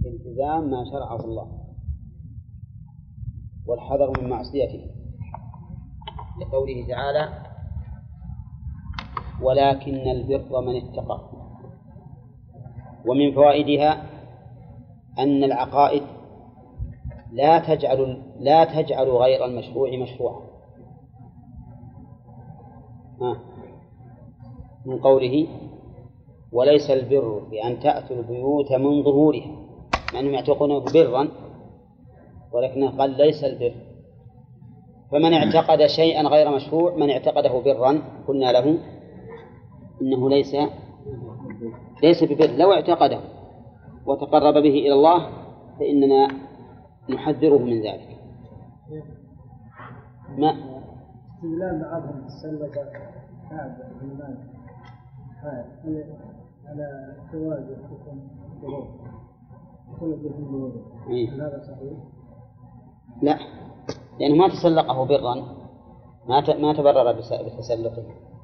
التزام ما شرعه الله والحذر من معصيته، لقوله تعالى: ولكن البر من اتقى. ومن فوائدها أن العقائد لا تجعل غير المشروع مشروعا، من قوله: وليس البر بأن تأتوا البيوت من ظهورها، مع أنهم يعتقدونه برا، ولكنه قال ليس البر. فمن اعتقد شيئا غير مشروع، من اعتقده برا، قلنا له إنه ليس ببر. لو اعتقده وتقرب به إلى الله فإننا نحذره من ذلك. ما استدلال بعضهم سلك هذا الإيمان على تواجد حكم الظروف هذا صحيح؟ لا، لأنه ما تسلقه برا، ما تبرر بتسلقه.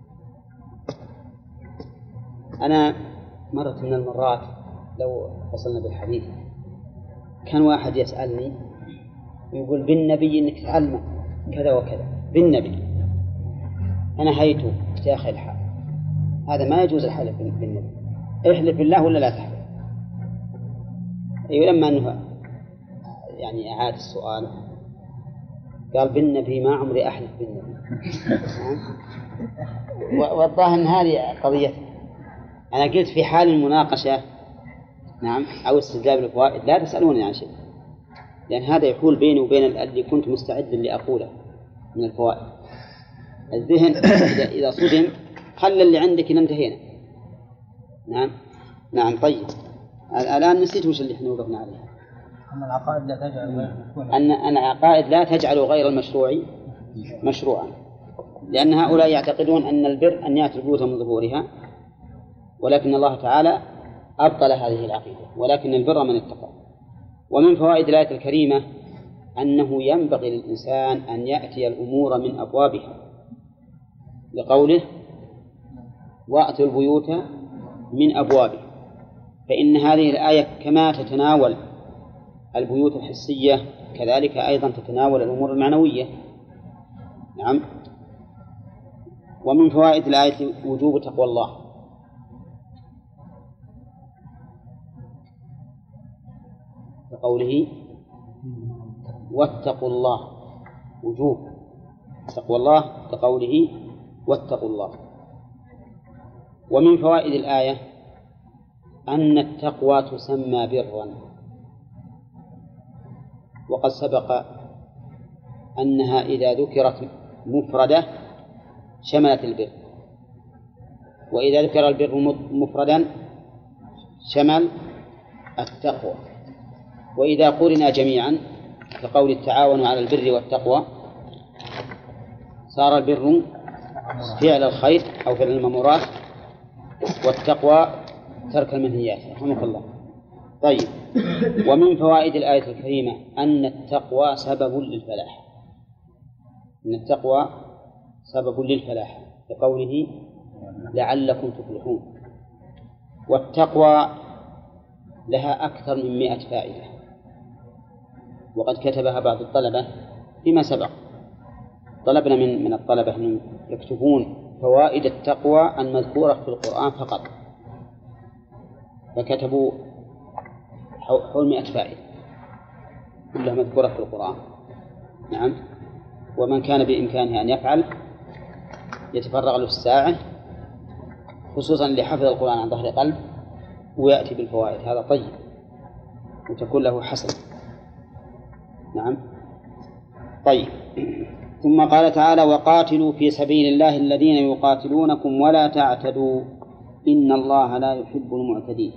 أنا مرة من المرات لو وصلنا بالحديث كان واحد يسألني يقول: بالنبي إنك تعلم كذا وكذا، بالنبي. أنا هيته يا أخي الحال، هذا ما يجوز الحلف بالنبي. احلف بالله ولا لا تحلف. أيوة، لما أنه يعني أعاد السؤال قال: بالنبي ما عمري أحلف بالنبي. والظاهر أن هذه قضية. أنا قلت في حال المناقشة نعم أو استجلاب الفوائد لا تسألوني عن شيء، لأن هذا يحول بيني وبين الذي كنت مستعد لأقوله من الفوائد. الذهن إذا صدم خلى اللي عندك انتهينا. نعم. طيب، الآن نسيت وش اللي احنا وقفنا عليه. أن العقائد لا تجعل غير المشروع مشروعا، لأن هؤلاء يعتقدون أن البر أن يأتي البيوت من ظهورها، ولكن الله تعالى أبطل هذه العقيدة: ولكن البر من اتقى. ومن فوائد الآية الكريمة أنه ينبغي للإنسان أن يأتي الأمور من أبوابها، لقوله: وأتوا البيوت من أبوابها. فإن هذه الآية كما تتناول البيوت الحسية كذلك أيضا تتناول الأمور المعنوية. نعم. ومن فوائد الآية وجوب تقوى الله، بقوله: واتقوا الله. وجوب تقوى الله بقوله: واتقوا الله. ومن فوائد الآية أن التقوى تسمى برا، وقد سبق أنها إذا ذكرت مفردة شملت البر، وإذا ذكر البر مفردا شمل التقوى، وإذا قرنا جميعا كقول: التعاون على البر والتقوى، صار البر فعل الخير أو فعل المأمورات، والتقوى ترك المنهيات. رحمك الله. طيب، ومن فوائد الآية الكريمة أن التقوى سبب للفلاح. أن التقوى سبب للفلاح، لقوله: لعلكم تفلحون. والتقوى لها أكثر من 100 فائدة، وقد كتبها بعض الطلبة فيما سبق. طلبنا من الطلبة أن يكتبون فوائد التقوى المذكورة في القرآن فقط، فكتبوا حول 100 فائدة كلها مذكورة في القرآن. نعم. ومن كان بإمكانه أن يفعل يتفرغ له الساعة، خصوصا لحفظ القرآن عن ظهر قلب، ويأتي بالفوائد. هذا طيب وتكون له حسن. نعم. طيب. ثم قال تعالى: وقاتلوا في سبيل الله الذين يقاتلونكم ولا تعتدوا إن الله لا يحب المعتدين.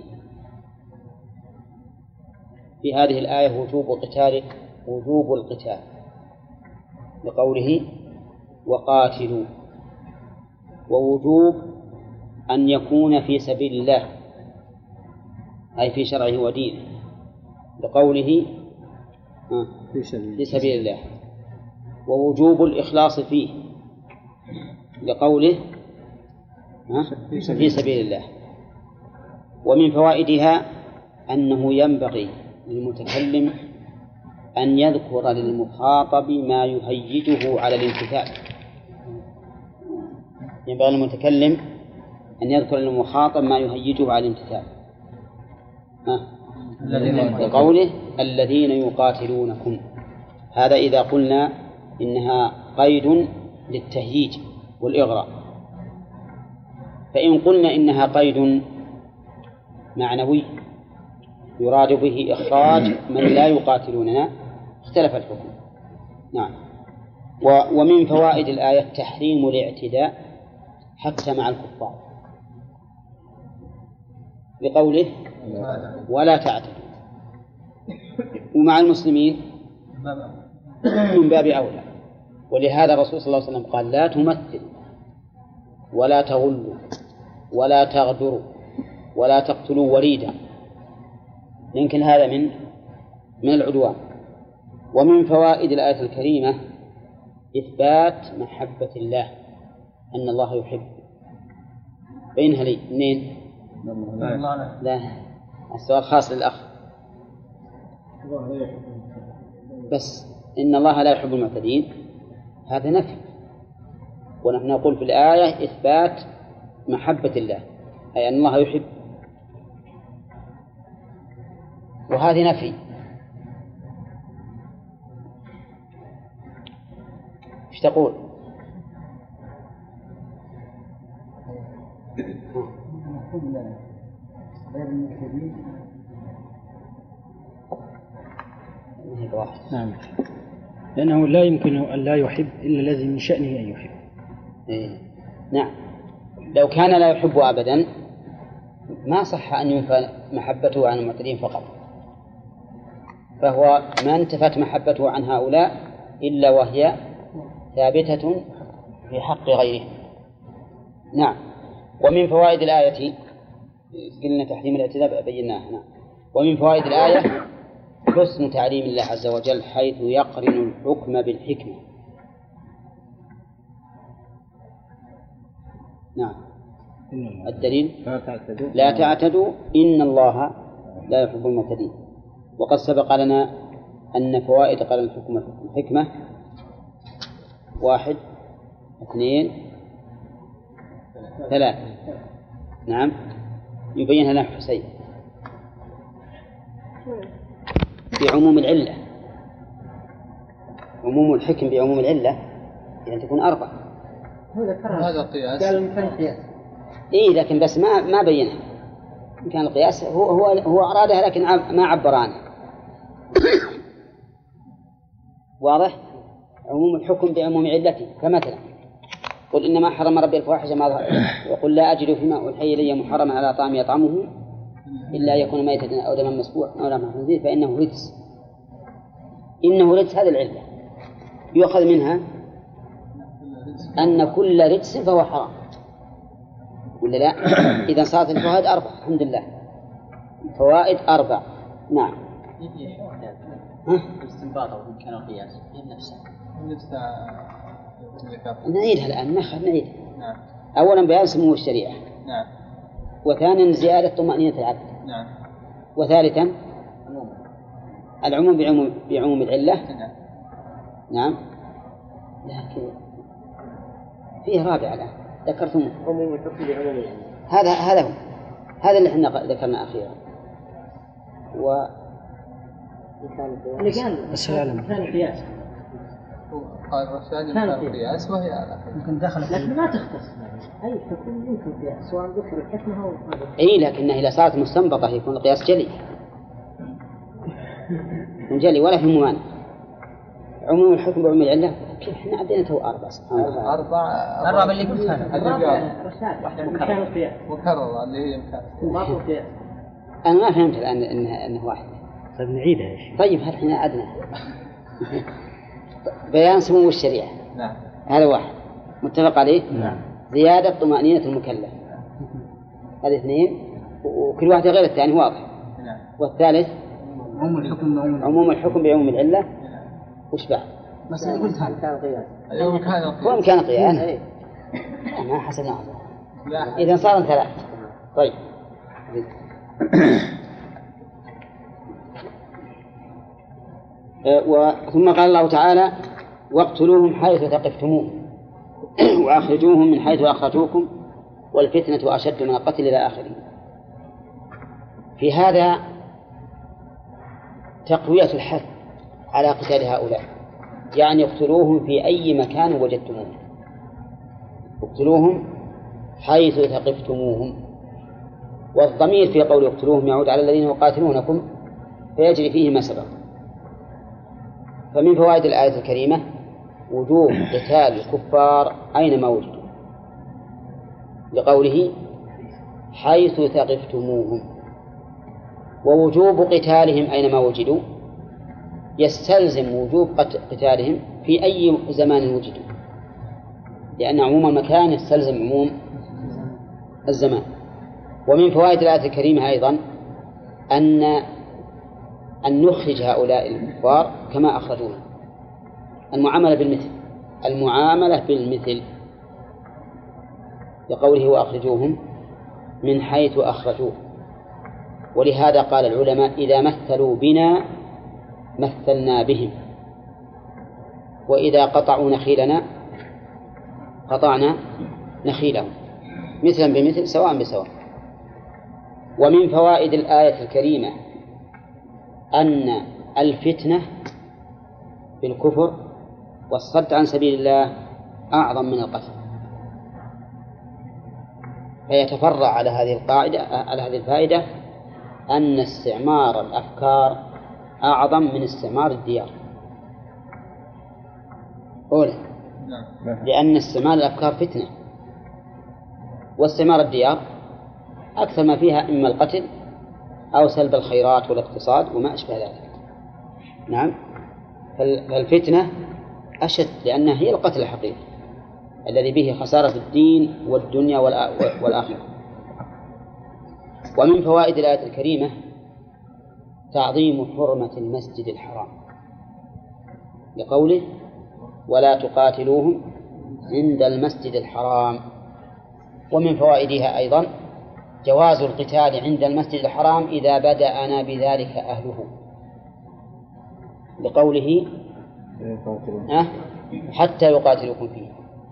في هذه الآية وجوب القتال، لقوله: وقاتلوا، ووجوب أن يكون في سبيل الله أي في شرعه ودينه، لقوله: في سبيل الله. ووجوب الإخلاص فيه، لقوله: في سبيل الله. ومن فوائدها أنه ينبغي للمتكلم أن يذكر للمخاطب ما يهيجه على الامتثال. ينبغي للمتكلم أن يذكر للمخاطب ما يهيجه على الامتثال. بقوله الذين يقاتلونكم، هذا إذا قلنا إنها قيد للتهييج والإغراء. فإن قلنا إنها قيد معنوي يراد به إخراج من لا يقاتلوننا اختلف الحكم. نعم. ومن فوائد الآية تحريم الاعتداء حتى مع الكفار بقوله ولا تعتدوا، ومع المسلمين من باب أولى. ولهذا الرسول صلى الله عليه وسلم قال لا تمثلوا ولا تغلوا ولا تغدروا ولا تقتلوا وليدا، يمكن هذا من العدوان. ومن فوائد الآية الكريمة إثبات محبة الله، أن الله يحب. بينها لي منين؟ لا، السؤال خاص للأخ بس. إن الله لا يحب المعتدين هذا نفي، ونحن نقول في الآية إثبات محبة الله، أي أن الله يحب، وهذه نفي. ايش تقول؟ نعم، لأنه لا يمكن أن لا يحب إلا الذي من شأنه أن يحب. نعم، لو كان لا يحب أبدا ما صح أن ينفى محبته عن المعتدين فقط، فهو ما انتفت محبته عن هؤلاء إلا وهي ثابتة في حق غيره. نعم. ومن فوائد الآية قلنا تحريم الاعتداء بيناه. نعم. ومن فوائد الآية حسن تعليم الله عز وجل حيث يقرن الحكم بالحكمة. نعم. الدليل لا تعتدوا إن الله لا يحب المعتدين. وقد سبق لنا أن فوائد قرن الحكم بالحكمة 1 2 3. نعم، يبينها لنا حسين بعموم العلة. عموم الحكم بعموم العلة يعني تكون 4. هذا قياس. قال إمكان قياس. إيه، لكن بس ما بينها. إمكان القياس هو أرادها لكن ما عبر عنها. واضح؟ عموم الحكم بعموم علته. فمثلا قل إنما حرم ربي الفواحش ما ظهر، وقل لا أجد فيما أوحي إلي محرما على طعام يطعمه إلا يكون ميتة أو دما مسفوحا أو لحم خنزير فإنه رجس. إنه رجس، هذه العلة يؤخذ منها أن كل رجس فهو حرام، ولا لا؟ إذا صارت الفوائد 4 الحمد لله. فوائد 4. نعم. الاستنباط أو إمكان القياس نفسه نعيدها الآن، نعيدها. نعم. أولا بيان سمو الشريعة. نعم. وثانيا زيادة طمأنينة العبد. نعم. وثالثا العموم بعموم العلة. نعم. نعم. لكن فيه رابع الآن ذكرتم عموم الحكم بعموم العلة. هذا اللي احنا ذكرنا أخيرا. كان قياس. قال الرشاد كان قياس وهي ممكن دخلت لكن ما تختص أي حكم يمكن قياس سواء ذكر الحكمة أو إيه، لكنها إذا صارت مستنبطة يكون القياس جلي ولا في ممانع. عموم الحكم بعموم العلة كيف احنا عدينا تو 4 سبحان الله. 4 اللي قلت أنا. رشاد مكان القياس مكررة اللي هي مكان ما هو قياس. أنا ما فهمت الآن إنه واحد. طيب نعيدها يا شيخ. طيب هل احنا عدنا بيان سمو الشريعة. نعم. هذا 1 متفق عليه. نعم. زيادة طمأنينة المكلف. هذه 2 وكل واحدة غير الثاني واضح. نعم. والثالث عموم الحكم بعموم العلة. وش بعد؟ بس أنا قلت هذا كان قياس. هو إمكان قياس. ما حسنا. إذا صار 3. طيب ثم قال الله تعالى واقتلوهم حيث ثقفتموهم وأخرجوهم من حيث أخرجوكم والفتنة أشد من القتل إلى آخره. في هذا تقوية الحث على قتال هؤلاء، يعني اقتلوهم في أي مكان وجدتموهم، اقتلوهم حيث ثقفتموهم. والضمير في قول اقتلوهم يعود على الذين يقاتلونكم فيجري فيه ما سبق. فمن فوائد الآية الكريمة وجوب قتال الكفار أينما وجدوا، لقوله حيث ثقفتموهم، ووجوب قتالهم أينما وجدوا يستلزم وجوب قتالهم في أي زمان وجدوا، لأن عموم المكان يستلزم عموم الزمان. ومن فوائد الآية الكريمة أيضا أن نخرج هؤلاء الكفار كما أخرجوهم، المعاملة بالمثل لقوله وأخرجوهم من حيث أخرجوه. ولهذا قال العلماء إذا مثلوا بنا مثلنا بهم، وإذا قطعوا نخيلنا قطعنا نخيلهم، مثلا بمثل سواء بسواء. ومن فوائد الآية الكريمة أن الفتنة بالكفر والصد عن سبيل الله أعظم من القتل، فيتفرع على هذه الفائدة أن استعمار الأفكار أعظم من استعمار الديار. أولا لأن استعمار الأفكار فتنة، واستعمار الديار أكثر ما فيها إما القتل أو سلب الخيرات والاقتصاد وما أشبه ذلك. نعم، فالفتنة أشد لأنها هي القتل الحقيقي الذي به خسارة الدين والدنيا والآخرة. ومن فوائد الآية الكريمة تعظيم حرمة المسجد الحرام لقوله ولا تقاتلوهم عند المسجد الحرام. ومن فوائدها أيضا جواز القتال عند المسجد الحرام إذا بدأنا بذلك أهله لقوله حتى يقاتلوكم فيه.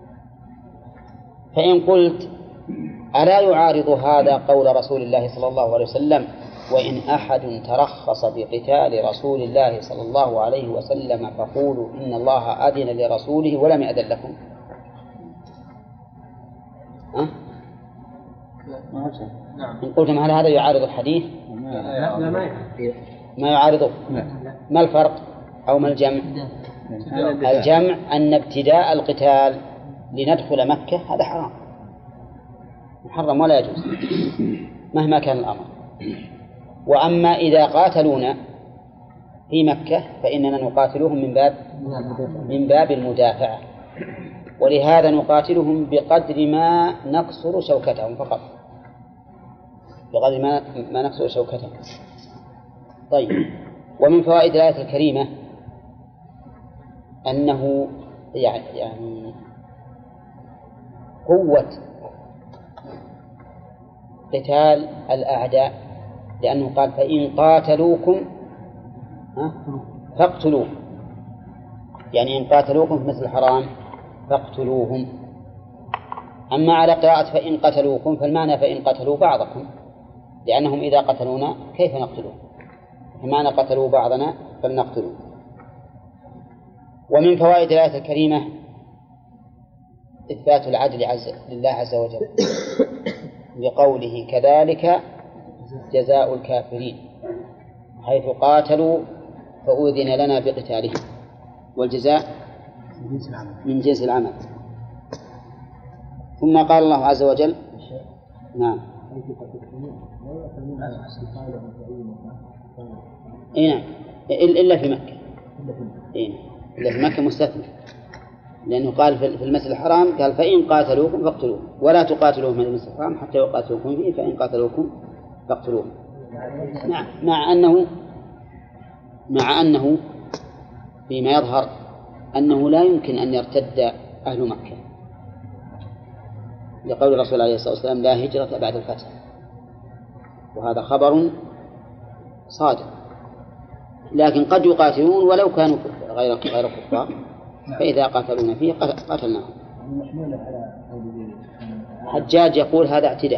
فإن قلت ألا يعارض هذا قول رسول الله صلى الله عليه وسلم وإن أحد ترخص بقتال رسول الله صلى الله عليه وسلم فقولوا إن الله أذن لرسوله ولم يأذن لكم؟ إن قلتم هل هذا يعارض الحديث؟ ما يعارضه. ما الفرق أو ما الجمع؟ الجمع أن ابتداء القتال لندخل مكة هذا حرام محرم ولا يجوز مهما كان الأمر. وأما إذا قاتلونا في مكة فإننا نقاتلهم من باب المدافعة، ولهذا نقاتلهم بقدر ما نكسر شوكتهم فقط، بقدر ما نكسر شوكتهم. طيب، ومن فوائد الآية الكريمة أنه يعني قوة قتال الأعداء، لأنه قال فإن قاتلوكم فاقتلوهم، يعني إن قاتلوكم في مثل الحرام فاقتلوهم. أما على قراءة فإن قتلوكم فالمعنى فإن قتلوا بعضكم، لأنهم إذا قتلونا كيف نقتلهم؟ فمعنى قتلوا بعضنا فلنقتلوا. ومن فوائد الآية الكريمة إثبات العدل لله عز وجل لقوله كذلك جزاء الكافرين، حيث قاتلوا فأذن لنا بقتالهم، والجزاء من جنس العمل. ثم قال الله عز وجل نعم نعم إلا في مكة، إلا في مكة مستثنى، لأنه قال في المسجد الحرام قال فإن قاتلوكم فاقتلوهم ولا تقاتلوهم من المسجد الحرام حتى يقاتلوكم فيه فإن قاتلوكم فاقتلوهم. نعم، مع أنه فيما يظهر أنه لا يمكن أن يرتد أهل مكة، لقول الرسول عليه الصلاة والسلام لا هجرة بعد الفتح، وهذا خبر صادق لكن قد يقاتلون ولو كانوا غير كفار، فإذا قاتلون فيه قتلناهم. حجاج يقول هذا اعتداء.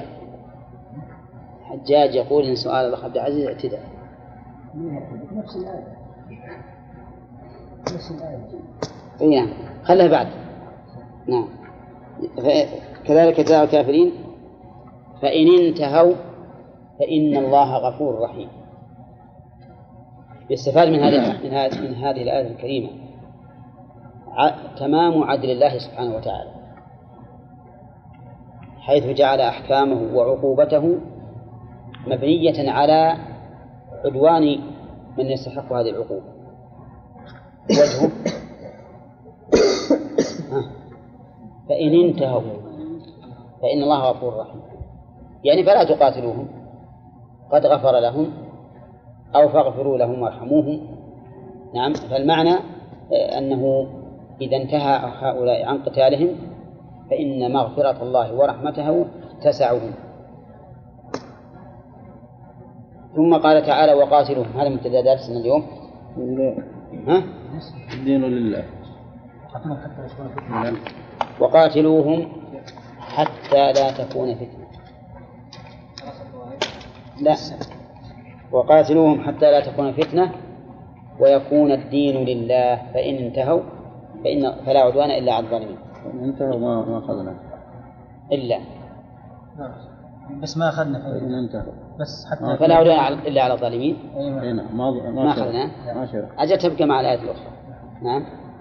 حجاج يقول إن سؤال الأخ عبد العزيز اعتداء. نفس الآية. نعم خلها بعد. نعم كذلك جزاء الكافرين فإن انتهوا فإن الله غفور رحيم. يستفاد من هذه الآية الكريمة تمام عدل الله سبحانه وتعالى، حيث جعل أحكامه وعقوبته مبنية على عدوان من يستحق هذه العقوبة. وجهه فإن انتهوا فإن الله غفور رحيم، يعني فلا تقاتلوهم، قد غفر لهم، أو فاغفروا لهم وارحموهم. نعم، فالمعنى أنه إذا انتهى هؤلاء عن قتالهم فإن مغفرة الله ورحمته تسعهم. ثم قال تعالى وقاتلوهم، هذا مبتدأ درسنا اليوم. الدين لله. وقاتلوهم حتى لا تكون فتنة. لا، وقاتلوهم حتى لا تكون فتنة ويكون الدين لله، فإن انتهوا فلا عدوان إلا على الظالمين. فإن انتهوا ما أخذنا إلا بس ما أخذنا فإن انتهوا بس حتى فلا عدوان إلا على الظالمين. ما أخذنا. ما شرع. أجل تبقى مع الآية الأخرى. نعم.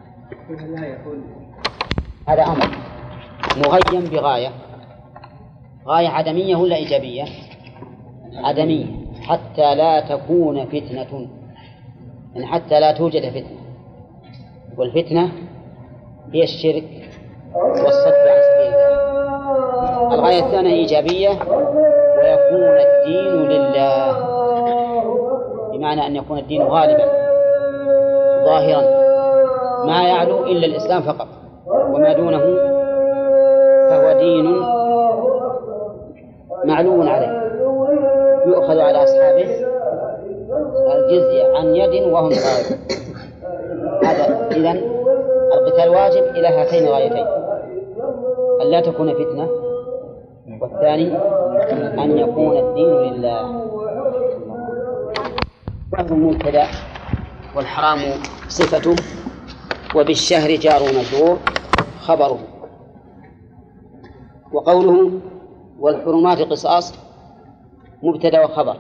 هذا أمر مغيم بغاية، غاية عدمية ولا إيجابية؟ عدمية، حتى لا تكون فتنة، يعني حتى لا توجد فتنة. والفتنة هي الشرك والصد عن سبيل الله. الغاية الثانية إيجابية، ويكون الدين لله، بمعنى أن يكون الدين غالبا ظاهرا ما يعلو إلا الإسلام فقط، وما دونه فهو دين معلو عليه يؤخذ على أصحابه الجزية عن يد وهم غائب. هذا إذن القتال واجب إلى هاتين الغايتين: أن لا تكون فتنة، والثاني أن يكون الدين لله. وهو مبتدأ والحرام صفته، وبالشهر جار ومجرور خبره. وقوله والحرمات قصاص مبتدأ وخبر.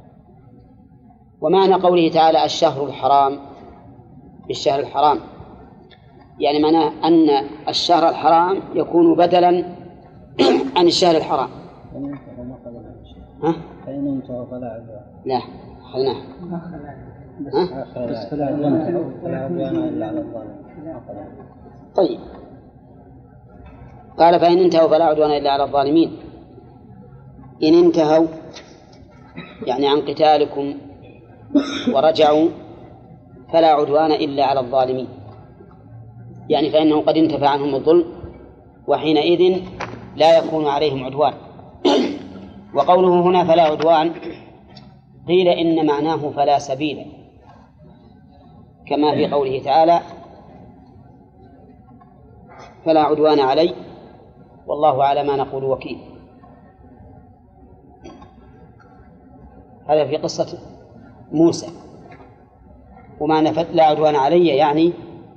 ومعنى قوله تعالى الشهر الحرام بالشهر الحرام، يعني معناه أن الشهر الحرام يكون بدلا عن الشهر الحرام. فإن انتهوا فلا عدوان. لا أخذناه. بس فلا عدوان إلا على الظالمين. طيب، قال فإن انتهوا فلا عدوان إلا على الظالمين. إن انتهوا يعني عن قتالكم ورجعوا فلا عدوان إلا على الظالمين، يعني فإنه قد انتفى عنهم الظلم، وحينئذ لا يكون عليهم عدوان. وقوله هنا فلا عدوان قيل إن معناه فلا سبيل، كما في قوله تعالى فلا عدوان علي والله على ما نقول وكيل. هذا في قصة موسى. ومعنى لا عدوان علي يعني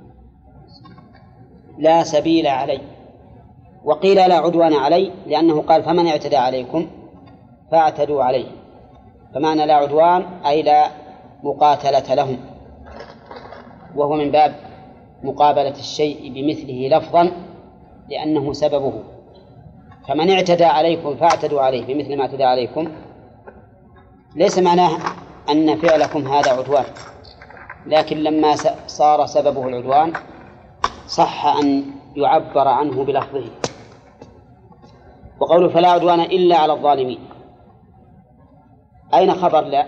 لا سبيل علي. وقيل لا عدوان علي لأنه قال فمن اعتدى عليكم فاعتدوا عليه، فمعنى لا عدوان أي لا مقاتلة لهم، وهو من باب مقابلة الشيء بمثله لفظا لأنه سببه. فمن اعتدى عليكم فاعتدوا عليه بمثل ما اعتدى عليكم، ليس معناه أن فعلكم هذا عدوان، لكن لما صار سببه العدوان صح أن يعبر عنه بلفظه. وقوله فلا عدوان إلا على الظالمين، أين خبر لا؟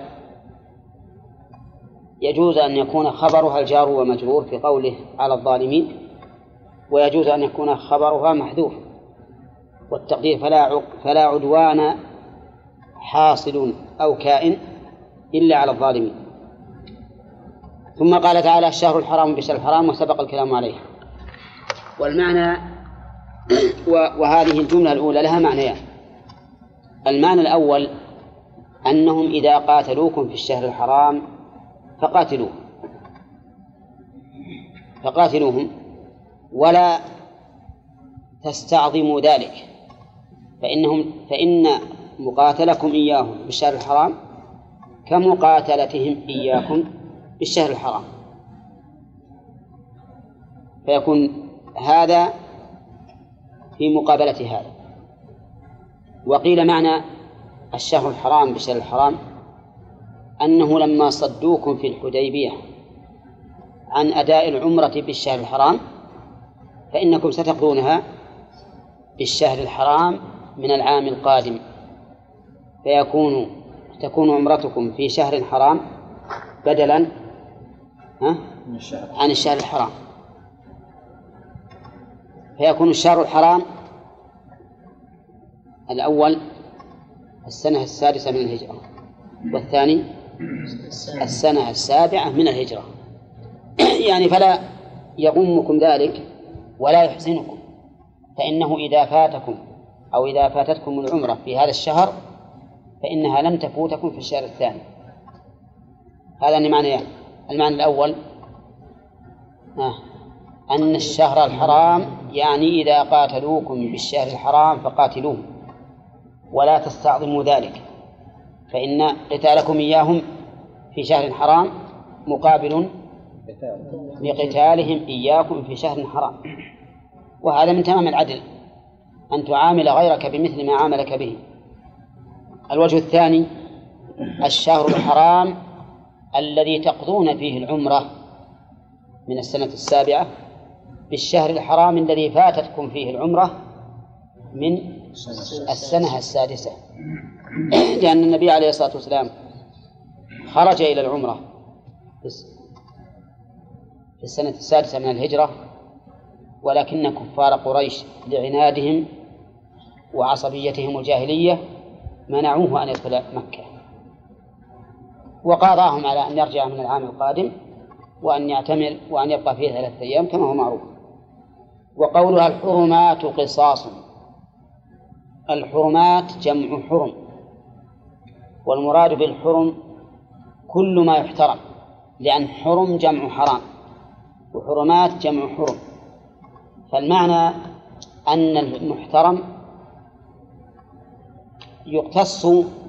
يجوز أن يكون خبرها الجار ومجرور في قوله على الظالمين، ويجوز أن يكون خبرها محذوف، والتقدير فلا عدوان حاصل أو كائن إلا على الظالمين. ثم قال تعالى الشهر الحرام بالشهر الحرام وسبق الكلام عليه. والمعنى وهذه الجملة الأولى لها معنيان. المعنى الأول أنهم إذا قاتلوكم في الشهر الحرام فقاتلوهم ولا تستعظموا ذلك، فإن مقاتلكم إياهم بالشهر الحرام كمقاتلتهم إياكم بالشهر الحرام، فيكون هذا في مقابلة هذا. وقيل معنى الشهر الحرام بالشهر الحرام أنه لما صدوكم في الحديبية عن أداء العمرة بالشهر الحرام فإنكم ستقضونها بالشهر الحرام من العام القادم، تكون عمرتكم في شهر حرام بدلا عن الشهر الحرام، فيكون الشهر الحرام الأول السنة 6 من الهجرة، والثاني السنة 7 من الهجرة. يعني فلا يغمكم ذلك ولا يحزنكم، فإنه إذا فاتكم أو إذا فاتتكم العمرة في هذا الشهر فإنها لم تفوتكم في الشهر الثاني. هذا المعنى الأول أن الشهر الحرام يعني إذا قاتلوكم بالشهر الحرام فقاتلوهم ولا تستعظموا ذلك، فإن قتالكم إياهم في شهر حرام مقابل لقتالهم إياكم في شهر حرام. وهذا من تمام العدل أن تعامل غيرك بمثل ما عاملك به. الوجه الثاني الشهر الحرام الذي تقضون فيه العمرة من السنة 7 بالشهر الحرام الذي فاتتكم فيه العمرة من السنة 6، لأن النبي عليه الصلاة والسلام خرج إلى العمرة في السنة 6 من الهجرة، ولكن كفار قريش لعنادهم وعصبيتهم الجاهلية منعوه أن يدخل مكة، وقاضاهم على أن يرجع من العام القادم وأن يعتمر وأن يبقى فيه 3 أيام كما هو معروف. وقولها الحرمات قصاص، الحرمات جمع حرم، والمراد بالحرم كل ما يحترم، لأن حرم جمع حرام وحرمات جمع حرم، فالمعنى أن المحترم يقتص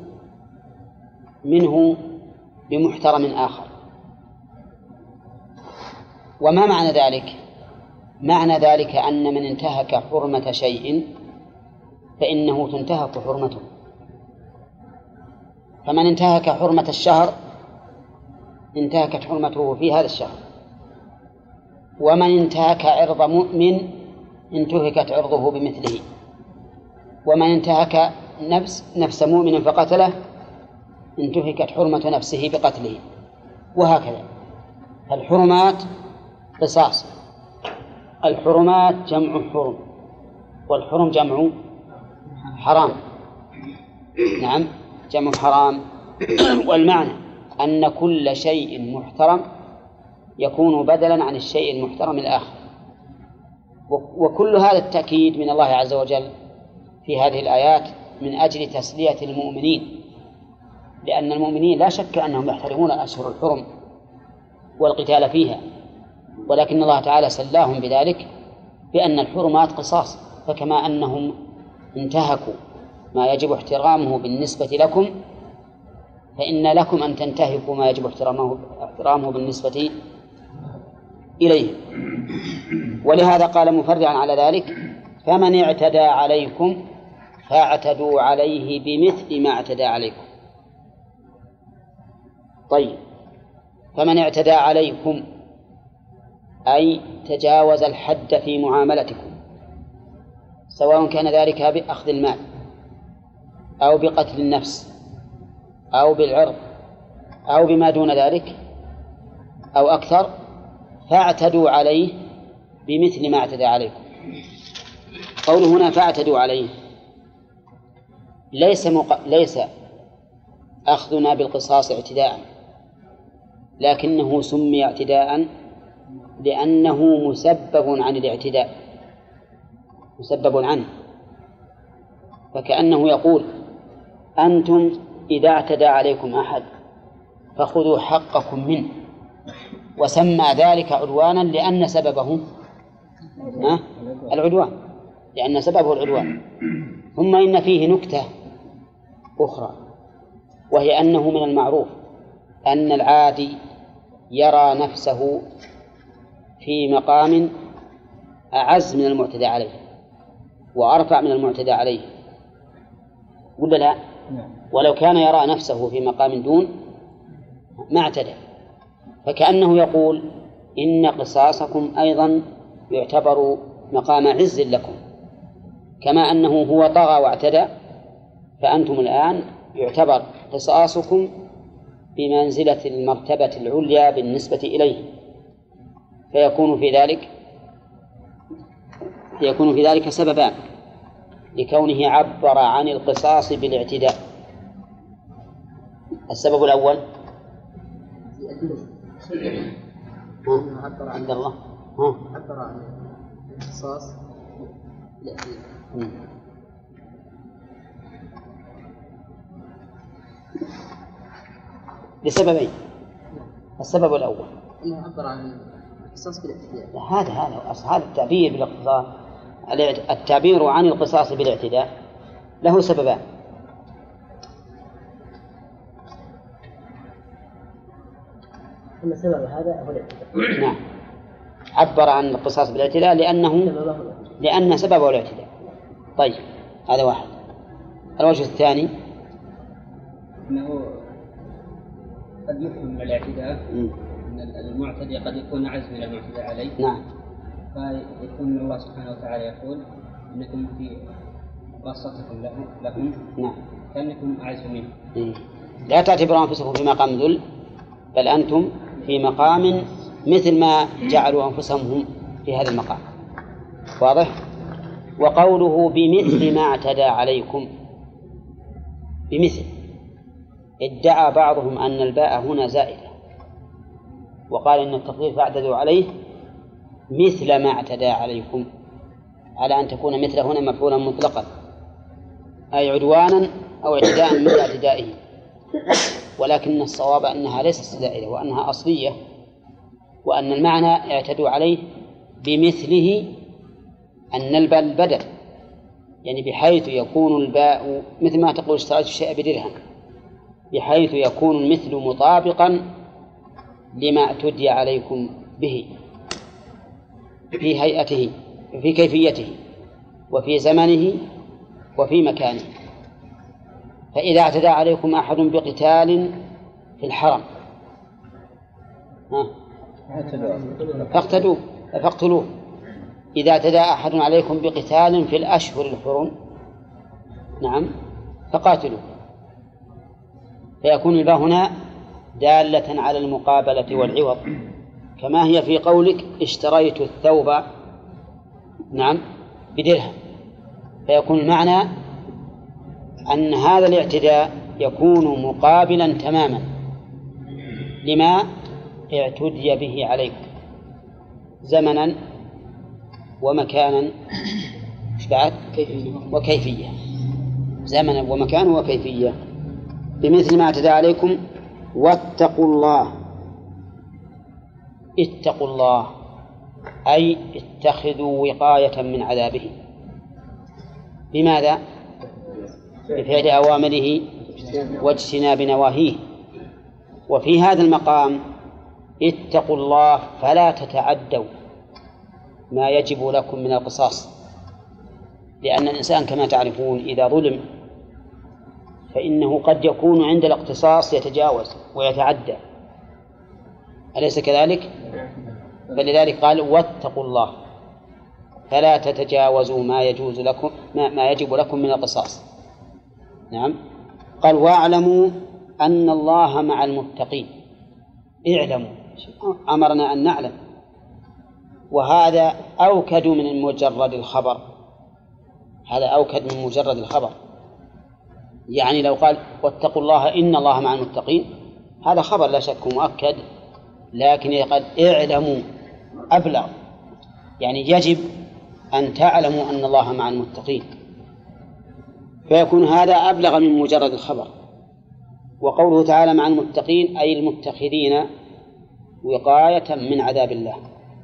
منه بمحترم آخر. وما معنى ذلك؟ معنى ذلك أن من انتهك حرمة شيء فإنه تنتهك حرمته، فمن انتهك حرمة الشهر انتهكت حرمته في هذا الشهر، ومن انتهك عرض مؤمن انتهكت عرضه بمثله، ومن انتهك نفس مؤمن فقتله انتهكت حرمة نفسه بقتله، وهكذا. الحرمات قصاص، الحرمات جمع حرم، والحرم جمع حرام، نعم جمع حرام. والمعنى أن كل شيء محترم يكون بدلا عن الشيء المحترم الآخر. وكل هذا التأكيد من الله عز وجل في هذه الآيات من أجل تسلية المؤمنين، لأن المؤمنين لا شك أنهم يحترمون أشهر الحرم والقتال فيها، ولكن الله تعالى سلاهم بذلك بأن الحرمات قصاص، فكما أنهم انتهكوا ما يجب احترامه بالنسبة لكم فإن لكم أن تنتهكوا ما يجب احترامه بالنسبة إليهم. ولهذا قال مفرعا على ذلك فمن اعتدى عليكم فاعتدوا عليه بمثل ما اعتدى عليكم. طيب، فمن اعتدى عليكم أي تجاوز الحد في معاملتكم، سواء كان ذلك بأخذ المال أو بقتل النفس أو بالعرض أو بما دون ذلك أو أكثر، فاعتدوا عليه بمثل ما اعتدى عليكم. قوله هنا فاعتدوا عليه ليس أخذنا بالقصاص اعتداء، لكنه سمي اعتداء لأنه مسبب عن الاعتداء، مسبب عنه. فكأنه يقول أنتم إذا اعتدى عليكم أحد فخذوا حقكم منه، وسمى ذلك عدوانا لأن سببه العدوان، لأن سببه العدوان. ثم إن فيه نكتة أخرى، وهي أنه من المعروف أن العادي يرى نفسه في مقام أعز من المعتدى عليه وأرفع من المعتدى عليه، ولا لا؟ ولو كان يرى نفسه في مقام دون ما اعتدى. فكأنه يقول إن قصاصكم أيضا يعتبر مقام عز لكم، كما أنه هو طغى واعتدى، فأنتم الآن يعتبر قصاصكم بمنزلة المرتبة العليا بالنسبة إليه، فيكون في ذلك سببان لكونه عبر عن القصاص بالاعتداء. السبب الأول عند الله عبر عن القصاص لسببين. السبب الأول أنه عبر عن القصاص بالاعتداء. هذا التعبير بالاقتصاد، التعبير عن القصاص بالاعتداء له سببان. أن سبب هذا هو الاعتداء. نعم، عبر عن القصاص بالاعتداء لأن سببه الاعتداء. طيب، هذا واحد. الوجه الثاني أنه قد يفهم من الاعتداء أن المعتدي قد يكون أعز من المعتدى عليه. نعم. فيكون الله سبحانه وتعالى يقول إنكم في قصتكم لكم نعم كأنكم أعز منه. لا تعتبروا أنفسكم في مقام ذل، بل أنتم في مقام مثل ما جعلوا أنفسهم هم في هذا المقام. واضح؟ وقوله بمثل ما اعتدى عليكم، بمثل، ادعى بعضهم أن الباء هنا زائدة، وقال إن التقدير فاعتدوا عليه مثل ما اعتدى عليكم، على أن تكون مثل هنا مفعولا مطلقا، أي عدوانا أو اعتداء مثل اعتدائه. ولكن الصواب أنها ليست زائدة، وأنها أصلية، وأن المعنى اعتدوا عليه بمثله، أن الباء البدل، يعني بحيث يكون الباء مثل ما تقول اشتريت الشيء بدرهم، بحيث يكون المثل مطابقا لما اعتدي عليكم به في هيئته، في كيفيته، وفي زمنه، وفي مكانه. فإذا اعتدى عليكم أحد بقتال في الحرم فاقتلوه. إذا اعتدى أحد عليكم بقتال في الأشهر الحرم نعم فقاتلوه. فيكون الباء هنا دالة على المقابلة والعوض، كما هي في قولك اشتريت الثوب نعم بدرهم، فيكون المعنى أن هذا الاعتداء يكون مقابلا تماما لما اعتدي به عليك زمنا ومكانا وكيفية، زمنا ومكانا وكيفية، بمثل ما اعتدى عليكم. واتقوا الله، اتقوا الله أي اتخذوا وقاية من عذابه. بماذا؟ بفعل أوامره واجتناب نواهيه. وفي هذا المقام اتقوا الله فلا تتعدوا ما يجب لكم من القصاص، لأن الإنسان كما تعرفون إذا ظلم فإنه قد يكون عند الاقتصاص يتجاوز ويتعدى، أليس كذلك؟ فلذلك قال واتقوا الله فلا تتجاوزوا ما يجوز لكم ما يجب لكم من القصاص. نعم. قال واعلموا أن الله مع المتقين. اعلموا، أمرنا أن نعلم، وهذا أوكد من مجرد الخبر، هذا أوكد من مجرد الخبر. يعني لو قال واتقوا الله إن الله مع المتقين، هذا خبر لا شك مؤكد لكن قد اعلموا أبلغ، يعني يجب أن تعلموا أن الله مع المتقين، فيكون هذا أبلغ من مجرد الخبر. وقوله تعالى مع المتقين أي المتخذين وقاية من عذاب الله.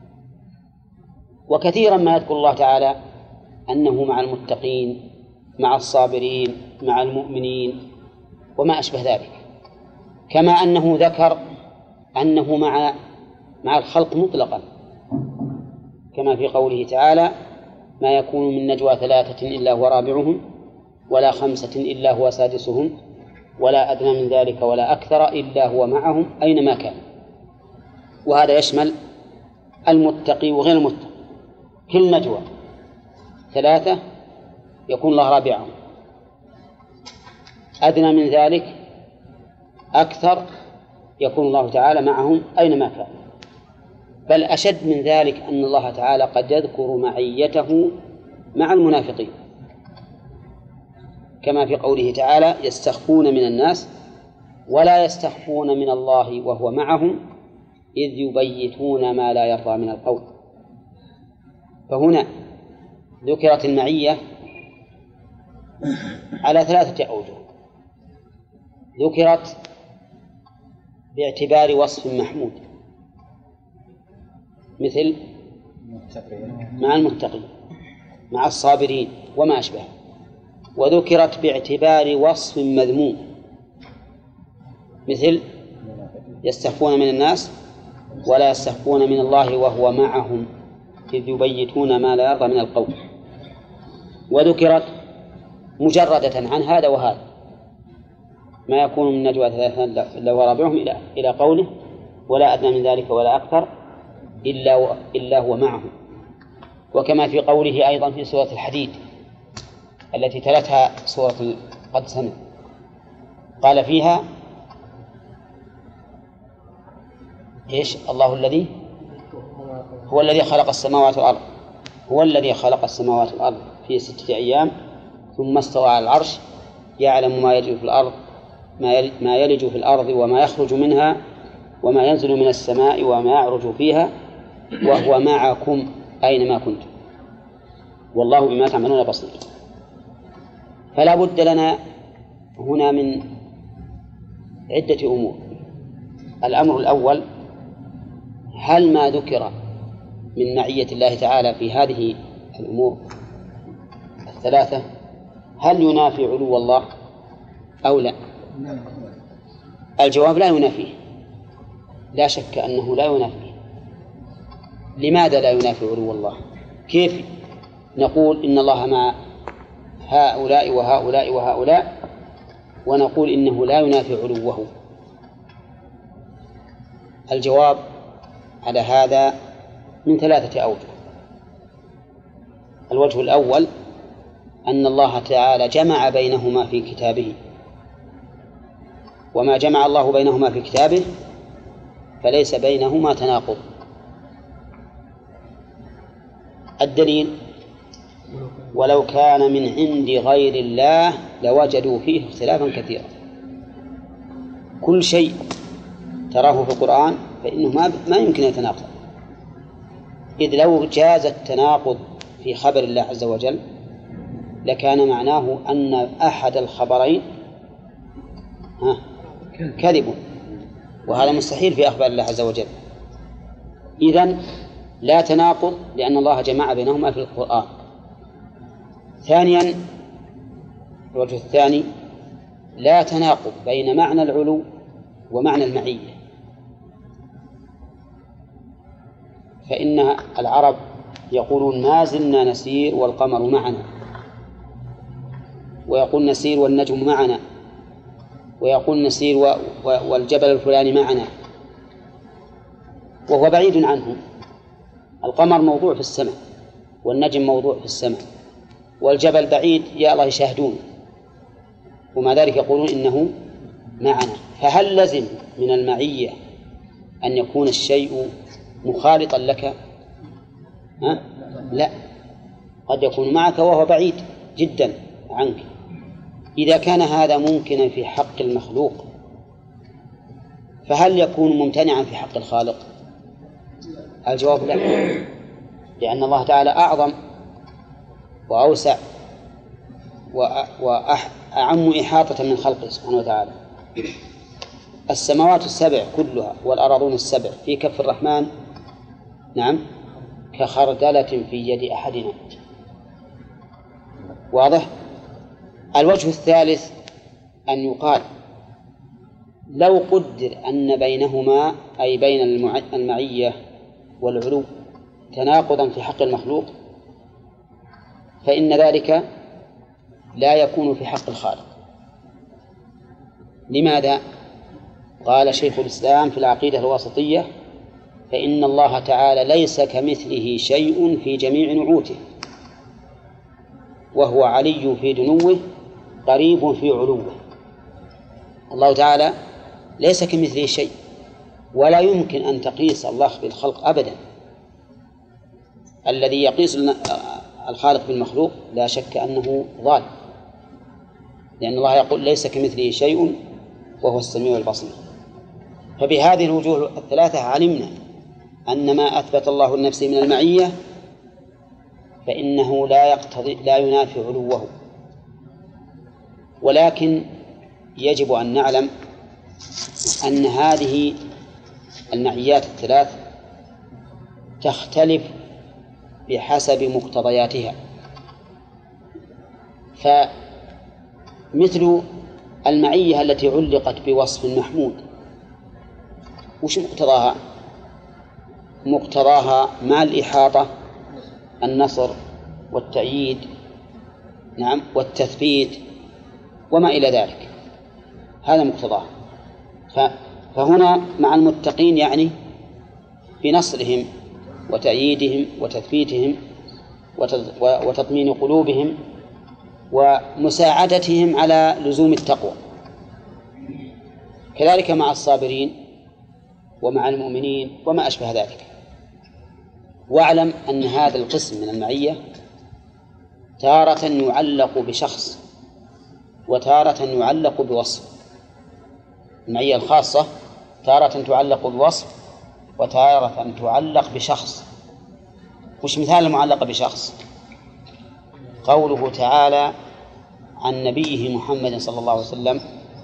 وكثيرا ما يذكر الله تعالى أنه مع المتقين، مع الصابرين، مع المؤمنين وما أشبه ذلك، كما أنه ذكر أنه مع الخلق مطلقا، كما في قوله تعالى ما يكون من نجوى 3 إلا هو رابعهم ولا 5 إلا هو سادسهم ولا أدنى من ذلك ولا أكثر إلا هو معهم أينما كان. وهذا يشمل المتقي وغير المتقي. كل نجوى 3 يكون الله رابعهم، أدنى من ذلك أكثر يكون الله تعالى معهم أينما كان. بل أشد من ذلك أن الله تعالى قد يذكر معيته مع المنافقين، كما في قوله تعالى يستخفون من الناس ولا يستخفون من الله وهو معهم إذ يبيتون ما لا يرضى من القول. فهنا ذكرت المعية على 3 أوجه. ذكرت باعتبار وصف محمود مثل مع المتقين، مع الصابرين وما أشبه. وذكرت باعتبار وصف مذموم مثل يستخفون من الناس ولا يستخفون من الله وهو معهم إذ يبيتون ما لا يرضى من القول. وذكرت مجردة عن هذا وهذا ما يكون من نجوى 3 إلا هو رابعهم إلى قوله ولا أدنى من ذلك ولا أكثر إلا هو معهم. وكما في قوله أيضا في سورة الحديد التي تلتها سورة قد سمع قال فيها إيش؟ الله الذي هو الذي خلق السماوات والأرض، هو الذي خلق السماوات والأرض في 6 أيام ثم استوى على العرش يعلم ما يلج في الأرض ما يلج في الأرض وما يخرج منها وما ينزل من السماء وما يعرج فيها وهو معكم أينما كنتم والله بما تعملون بصير. فلا بد لنا هنا من عدة أمور. الأمر الأول، هل ما ذكر من معية الله تعالى في هذه الأمور 3 هل ينافي علو الله أو لا؟ الجواب لا ينافيه، لا شك أنه لا ينافيه. لماذا لا ينافي علو الله؟ كيف نقول إن الله مع هؤلاء وهؤلاء وهؤلاء ونقول إنه لا ينافي علوه؟ الجواب على هذا من 3 أوجه. الوجه الأول أن الله تعالى جمع بينهما في كتابه، وما جمع الله بينهما في كتابه فليس بينهما تناقض. الدليل ولو كان من عند غير الله لوجدوا فيه اختلافا كثيرا. كل شيء تراه في القرآن فإنه ما يمكن يتناقض، إذ لو جاز التناقض في خبر الله عز وجل لكان معناه أن أحد الخبرين كذب، وهذا مستحيل في أخبار الله عز وجل. إذن لا تناقض لأن الله جمع بينهما في القرآن. ثانيا، الوجه الثاني لا تناقض بين معنى العلو ومعنى المعية، فإن العرب يقولون ما زلنا نسير والقمر معنا، ويقول نسير والنجم معنا، ويقول نسير والجبل الفلاني معنا، وهو بعيد عنهم. القمر موضوع في السماء والنجم موضوع في السماء والجبل بعيد يا الله يشاهدون، ومع ذلك يقولون إنه معنا. فهل لزم من المعية أن يكون الشيء مخالطا لك؟ لا، قد يكون معك وهو بعيد جدا عنك. إذا كان هذا ممكنا في حق المخلوق فهل يكون ممتنعا في حق الخالق؟ الجواب لا، لأن الله تعالى أعظم وأوسع وأعم إحاطة من خلقه سبحانه وتعالى. السماوات السبع كلها والأراضون السبع في كف الرحمن نعم كخردلة في يد أحدنا. واضح؟ الوجه الثالث أن يقال لو قدر أن بينهما أي بين المعية والعلو تناقضا في حق المخلوق فإن ذلك لا يكون في حق الخالق. لماذا؟ قال شيخ الإسلام في العقيدة الواسطية فإن الله تعالى ليس كمثله شيء في جميع نعوته، وهو علي في دنوه قريب في علوه. الله تعالى ليس كمثله شيء، ولا يمكن أن تقيس الله بالخلق أبدا. الذي يقيس الخالق بالمخلوق لا شك أنه ضال، لأن الله يقول ليس كمثله شيء وهو السميع البصير. فبهذه الوجوه الثلاثة علمنا أن ما أثبت الله لنفسه من المعية فإنه لا ينافي علوه، ولكن يجب أن نعلم أن هذه المعيات الثلاث تختلف بحسب مقتضياتها. فمثل المعية التي علقت بوصف محمود وش مقتضاها؟ مقتضاها مع الإحاطة النصر والتأييد نعم والتثبيت وما إلى ذلك، هذا مقتضاها. فهنا مع المتقين يعني بنصرهم وتأييدهم وتثبيتهم وتطمين قلوبهم ومساعدتهم على لزوم التقوى. كذلك مع الصابرين ومع المؤمنين وما أشبه ذلك. واعلم أن هذا القسم من المعية تارة يعلق بشخص وتارة يعلق بوصف. المعية الخاصة تارة تعلق بوصف وتارة تعلق بشخص. وش مثال المعلقة بشخص؟ قوله تعالى عن نبيه محمد صلى الله عليه وسلم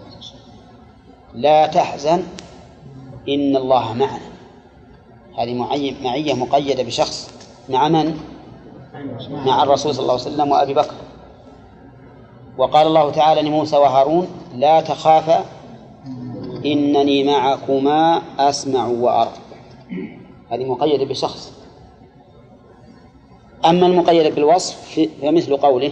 لا تحزن إن الله معنا. هذه معية مقيدة بشخص. مع من؟ مع الرسول صلى الله عليه وسلم وأبي بكر. وقال الله تعالى لموسى وهارون لا تخافا إنني معكما أسمع وأرى. هذه مقيدة بشخص. أما المقيدة بالوصف فمثل قوله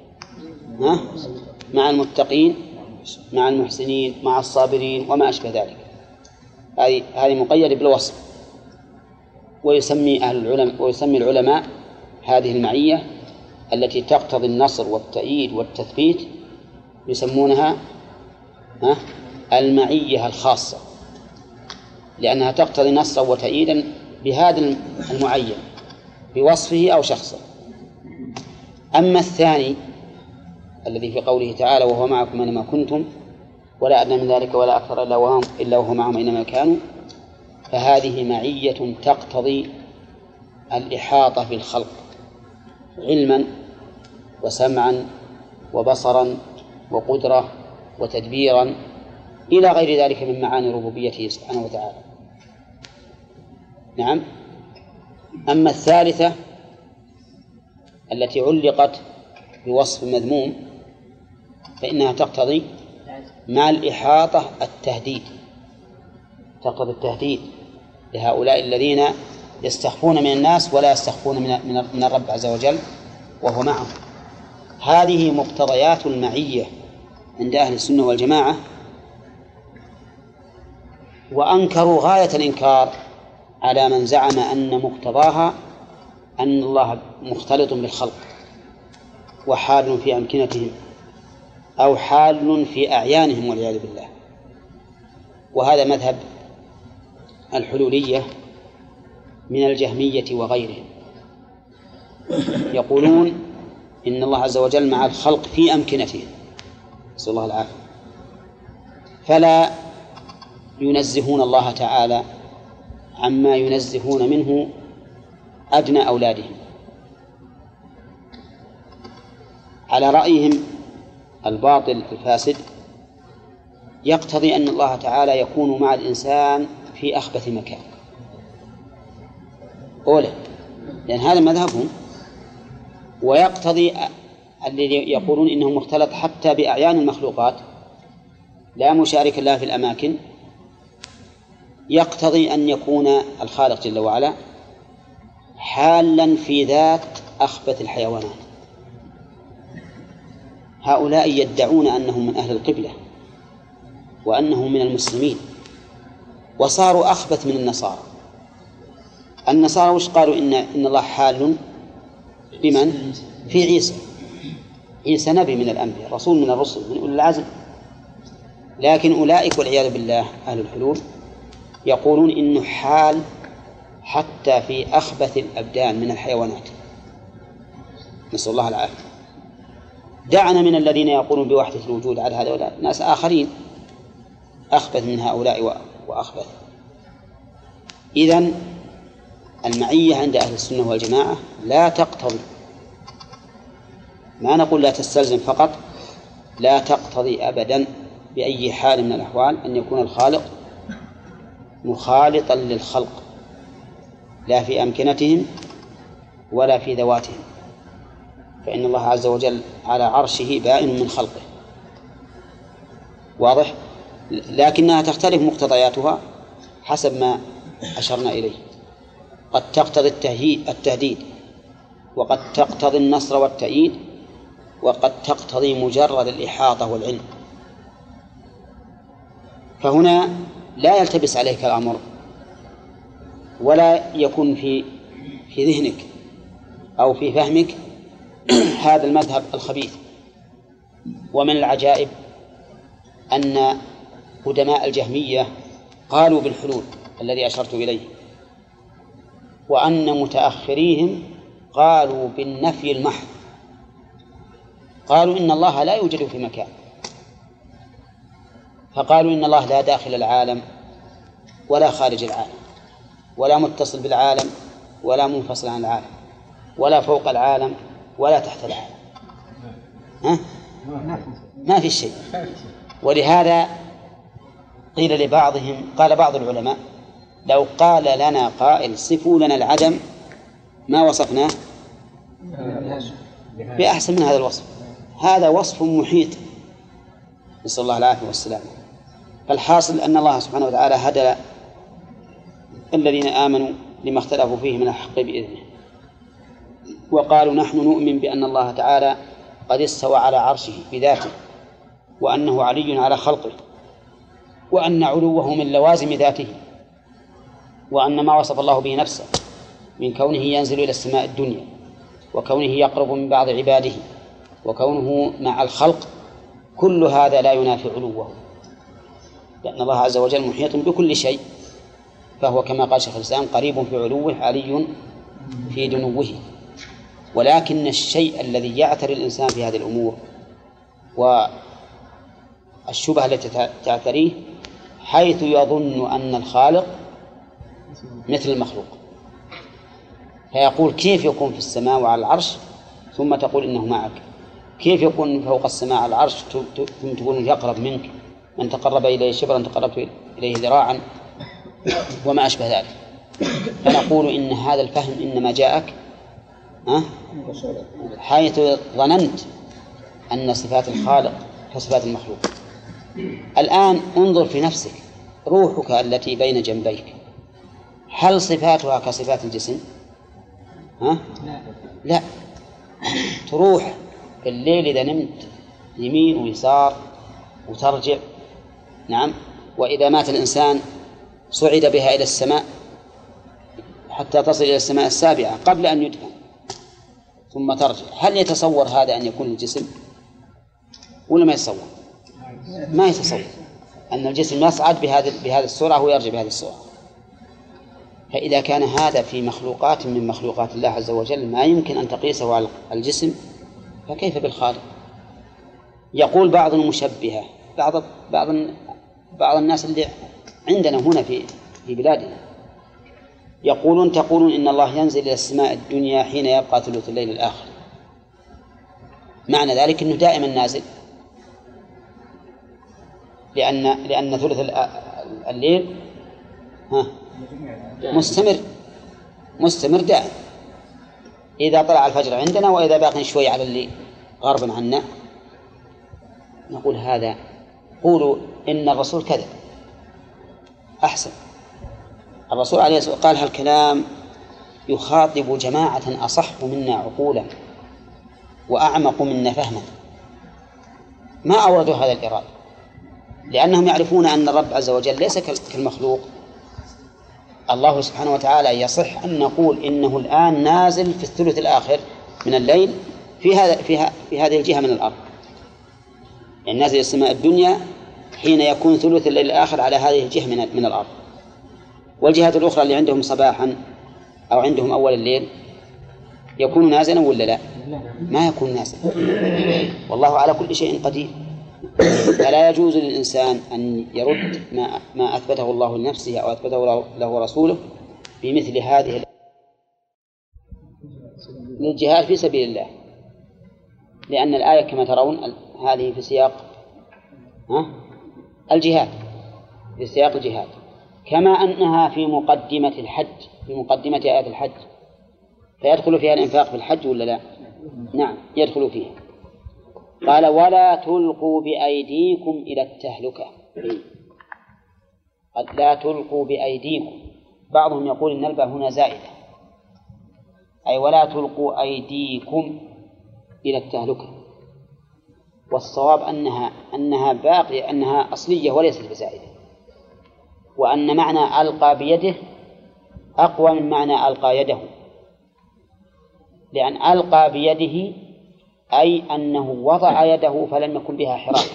مع المتقين مع المحسنين مع الصابرين وما أشبه ذلك. هذه مقيدة بالوصف. ويسمي العلماء هذه المعية التي تقتضي النصر والتأييد والتثبيت يسمونها المعية الخاصة، لأنها تقتضي نصرا وتأييدا بهذا المعين بوصفه أو شخصه. أما الثاني الذي في قوله تعالى وهو معكم أينما كنتم ولا أدنى من ذلك ولا أكثر إلا وهو معهم أينما كانوا، فهذه معية تقتضي الإحاطة بالخلق علما وسمعا وبصرا وقدرة وتدبيرا إلى غير ذلك من معاني ربوبيته سبحانه وتعالى. نعم. أما الثالثة التي علقت بوصف مذموم فإنها تقتضي مع الإحاطة التهديد، تقتضي التهديد لهؤلاء الذين يستخفون من الناس ولا يستخفون من الرب عز وجل وهو معهم. هذه مقتضيات المعية عند أهل السنة والجماعة، وأنكروا غاية الإنكار على من زعم أن مقتضاها أن الله مختلط بالخلق وحال في أمكنتهم أو حال في أعيانهم والعياذ بالله. وهذا مذهب الحلولية من الجهمية وغيرهم، يقولون إن الله عز وجل مع الخلق في أمكنتهم، نسأل الله العافية، فلا ينزهون الله تعالى عما ينزهون منه أدنى أولادهم. على رأيهم الباطل الفاسد يقتضي أن الله تعالى يكون مع الإنسان في أخبث مكان أولا، لأن هذا مذهبهم، ويقتضي الذي يقولون إنه مختلط حتى بأعيان المخلوقات لا مشارك لها في الأماكن، يقتضي أن يكون الخالق جل وعلا حالا في ذات أخبث الحيوانات. هؤلاء يدعون أنهم من أهل القبلة وأنهم من المسلمين، وصاروا أخبث من النصارى. النصارى وش قالوا؟ إن الله حال بمن؟ في عيسى. عيسى نبي من الأنبياء، رسول من الرسل، من أولي العزم. لكن أولئك والعياذ بالله أهل الحلول يقولون إنه حال حتى في أخبث الأبدان من الحيوانات، نسأل الله العافية. دعنا من الذين يقولون بوحدة الوجود على هؤلاء ناس آخرين أخبث من هؤلاء وأخبث. إذن المعية عند أهل السنة والجماعة لا تقتضي، ما نقول لا تستلزم فقط، لا تقتضي أبدا بأي حال من الأحوال أن يكون الخالق مخالطا للخلق، لا في أمكنتهم ولا في ذواتهم، فإن الله عز وجل على عرشه بائن من خلقه. واضح؟ لكنها تختلف مقتضياتها حسب ما أشرنا إليه. قد تقتضي التهديد، وقد تقتضي النصر والتأييد، وقد تقتضي مجرد الإحاطة والعلم. فهنا لا يلتبس عليك الأمر ولا يكون في ذهنك أو في فهمك هذا المذهب الخبيث. ومن العجائب أن قدماء الجهمية قالوا بالحلول الذي أشرت إليه، وأن متأخريهم قالوا بالنفي المحض، قالوا إن الله لا يوجد في مكان، فقالوا إن الله لا داخل العالم ولا خارج العالم، ولا متصل بالعالم ولا منفصل عن العالم، ولا فوق العالم ولا تحت العالم. ما في شيء. ولهذا قيل لبعضهم، قال بعض العلماء: لو قال لنا قائل صفوا لنا العدم ما وصفناه بأحسن من هذا الوصف. هذا وصف محيط، نسأل الله العافية والسلام. فالحاصل أن الله سبحانه وتعالى هدى الذين آمنوا لما اختلفوا فيه من الحق بإذنه، وقالوا نحن نؤمن بأن الله تعالى قد استوى على عرشه بذاته، وأنه علي على خلقه، وأن علوه من لوازم ذاته، وأن ما وصف الله به نفسه من كونه ينزل إلى السماء الدنيا، وكونه يقرب من بعض عباده، وكونه مع الخلق، كل هذا لا ينافي علوه، لأن الله عز وجل محيط بكل شيء، فهو كما قال شيخ الإسلام قريب في علوه علي في دنوه. ولكن الشيء الذي يعتري الإنسان في هذه الأمور والشبهة التي تعتريه حيث يظن أن الخالق مثل المخلوق، فيقول كيف يكون في السماء وعلى العرش ثم تقول إنه معك؟ كيف يكون فوق السماء على العرش ثم تقول يقرب منك؟ من تقرب إليه شبرا تقربت إليه ذراعا، وما أشبه ذلك. فنقول إن هذا الفهم إنما جاءك حيث ظننت أن صفات الخالق كصفات المخلوق. الآن انظر في نفسك، روحك التي بين جنبيك هل صفاتها كصفات الجسم؟ لا. تروح في الليل إذا نمت يمين ويسار وترجع. نعم. وإذا مات الإنسان صعد بها إلى السماء حتى تصل إلى السماء السابعة قبل أن يدفن ثم ترجع. هل يتصور هذا أن يكون الجسم ولا ما يتصور؟ ما يتصور أن الجسم يصعد بهذه السرعة ويرجع بهذه السرعة. فإذا كان هذا في مخلوقات من مخلوقات الله عز وجل ما يمكن أن تقيسه على الجسم، فكيف بالخالق؟ يقول بعض المشبهة، بعض الناس اللي عندنا هنا في بلادنا تقولون إن الله ينزل إلى السماء الدنيا حين يبقى ثلث الليل الآخر، معنى ذلك أنه دائما نازل، لأن ثلث الليل مستمر دائم، إذا طلع الفجر عندنا وإذا باقي شوي على الليل غربا عنا نقول هذا، قولوا إن الرسول كذب أحسن. الرسول عليه الصلاة والسلام قال هالكلام يخاطب جماعة أصح منا عقولا وأعمق منا فهما، ما أوردوا هذا الإرادة، لأنهم يعرفون أن الرب عز وجل ليس كالمخلوق. الله سبحانه وتعالى يصح أن نقول إنه الآن نازل في الثلث الآخر من الليل في هذه الجهة من الأرض، يعني نازل السماء الدنيا حين يكون ثلث الليل الآخر على هذه الجهة من الأرض. والجهات الأخرى اللي عندهم صباحا أو عندهم أول الليل يكون نازلا ولا لا؟ ما يكون نازلا، والله على كل شيء قدير. فلا يجوز للإنسان أن يرد ما أثبته الله لنفسه أو أثبته له رسوله بمثل هذه للجهاد في سبيل الله، لأن الآية كما ترون هذه في سياق الجهاد، في سياق الجهاد، كما أنها في مقدمة الحج، في مقدمة آيات الحج، فيدخل فيها الإنفاق في الحج ولا لا؟ نعم يدخل فيها. قال ولا تلقوا بأيديكم إلى التهلكة. قد لا تلقوا بأيديكم، بعضهم يقول إن الباء هنا زائدة، أي ولا تلقوا أيديكم إلى التهلكة، والصواب أنها باقية، أنها أصلية وليست بزائدة، وأن معنى ألقى بيده أقوى من معنى ألقى يده، لأن ألقى بيده أي أنه وضع يده فلم يكن بها حراك،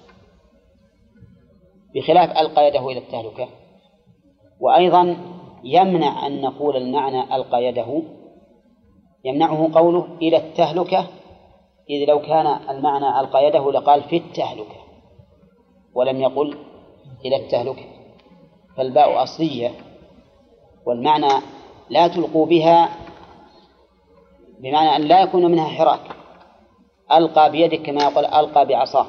بخلاف ألقى يده إلى التهلكة. وأيضا يمنع أن نقول المعنى ألقى يده، يمنعه قوله إلى التهلكة، إذ لو كان المعنى ألقى يده لقال في التهلكة ولم يقل إلى التهلكة، فالباء أصلية، والمعنى لا تلقوا بها بمعنى أن لا يكون منها حراك. ألقى بيدك كما يقول ألقى بعصاه،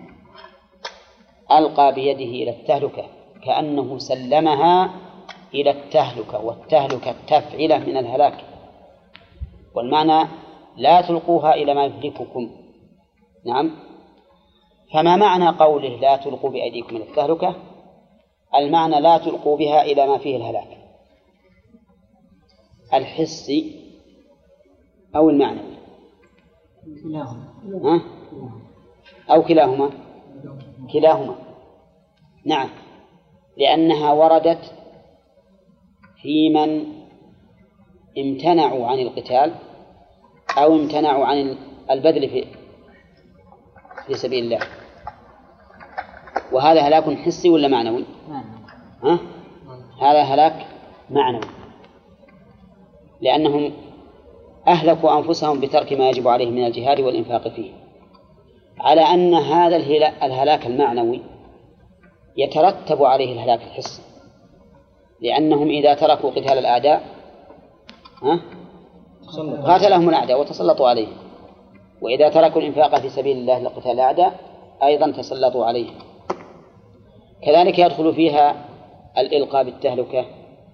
ألقى بيده إلى التهلكة كأنه سلمها إلى التهلكة، والتهلكة تفعله من الهلاك، والمعنى لا تلقوها إلى ما يهلككم. نعم. فما معنى قوله لا تلقوا بأيديكم إلى التهلكة؟ المعنى لا تلقوا بها إلى ما فيه الهلاك، الحسي أو المعنوي، أو كلاهما. نعم، لأنها وردت في من امتنعوا عن القتال أو امتنعوا عن البذل في سبيل الله، وهذا هلاك حسي ولا معنوي؟ هذا هلاك معنوي، لأنهم أهلكوا أنفسهم بترك ما يجب عليهم من الجهاد والإنفاق فيه، على أن هذا الهلاك المعنوي يترتب عليه الهلاك الحسي، لأنهم إذا تركوا قتال الأعداء قاتلهم الأعداء وتسلطوا عليهم، وإذا تركوا الإنفاق في سبيل الله لقتال الأعداء أيضا تسلطوا عليهم. كذلك يدخل فيها الإلقاء بالتهلكة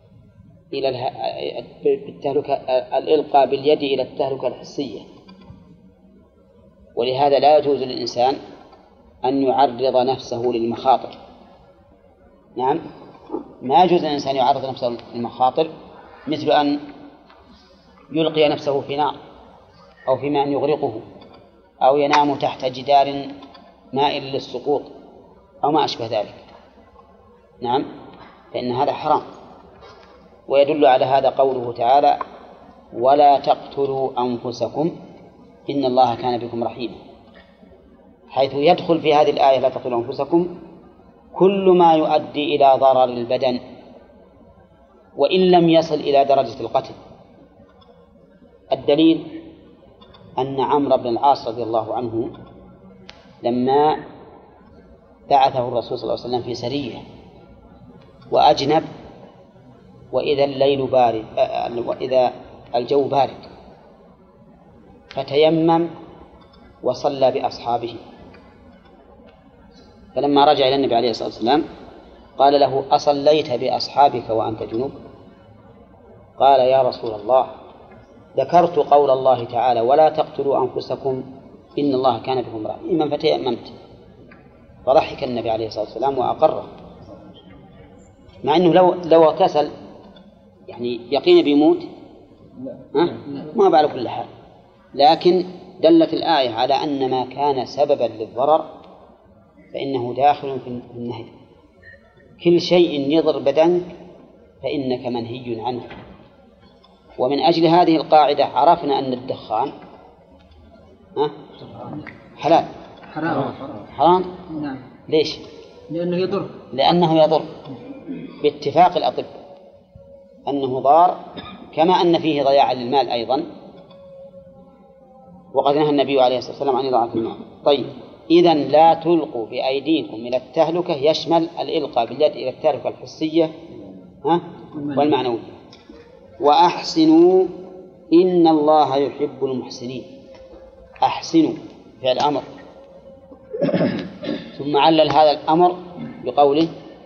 الإلقاء باليد إلى التهلكة الحسية، ولهذا لا يجوز للإنسان أن يعرض نفسه للمخاطر. نعم، ما يجوز للإنسان يعرض نفسه للمخاطر، مثل أن يلقي نفسه في نار أو في ماء يغرقه، أو ينام تحت جدار مائل للسقوط أو ما أشبه ذلك. نعم، فإن هذا حرام. ويدل على هذا قوله تعالى ولا تقتلوا أنفسكم إن الله كان بكم رحيما، حيث يدخل في هذه الآية لا تقتلوا أنفسكم كل ما يؤدي إلى ضرر البدن وإن لم يصل إلى درجة القتل. الدليل أن عمرو بن العاص رضي الله عنه لما بعثه الرسول صلى الله عليه وسلم في سرية وأجنب وإذا الليل بارد وإذا الجو بارد، فتيمم وصلى بأصحابه. فلما رجع إلى النبي عليه الصلاة والسلام قال له: أصليت بأصحابك وأنت جنوب؟ قال: يا رسول الله، ذكرت قول الله تعالى: ولا تقتلوا أنفسكم إن الله كان بكم رحيما، فتيممت. فضحك النبي عليه الصلاة والسلام وأقره، مع أنه لو اغتسل يعني يقين بيموت ما بعد كل حال، لكن دلت الآية على أن ما كان سببا للضرر فإنه داخل في النهي. كل شيء يضر بدنك فإنك منهي عنه. ومن أجل هذه القاعدة عرفنا أن الدخان حلال. حرام. نعم. ليش؟ لأنه يضر باتفاق الأطباء أنه ضار، كما أن فيه ضياع للمال أيضا، وقد نهى النبي عليه الصلاة والسلام عن إضاعة المال. طيب، إذن لا تلقوا بأيديكم إلى التهلكة يشمل الإلقاء باليد إلى التهلكة الحسية والمعنوية. وأحسنوا إن الله يحب المحسنين. أحسنوا فعل أمر، ثم علل هذا الأمر بقوله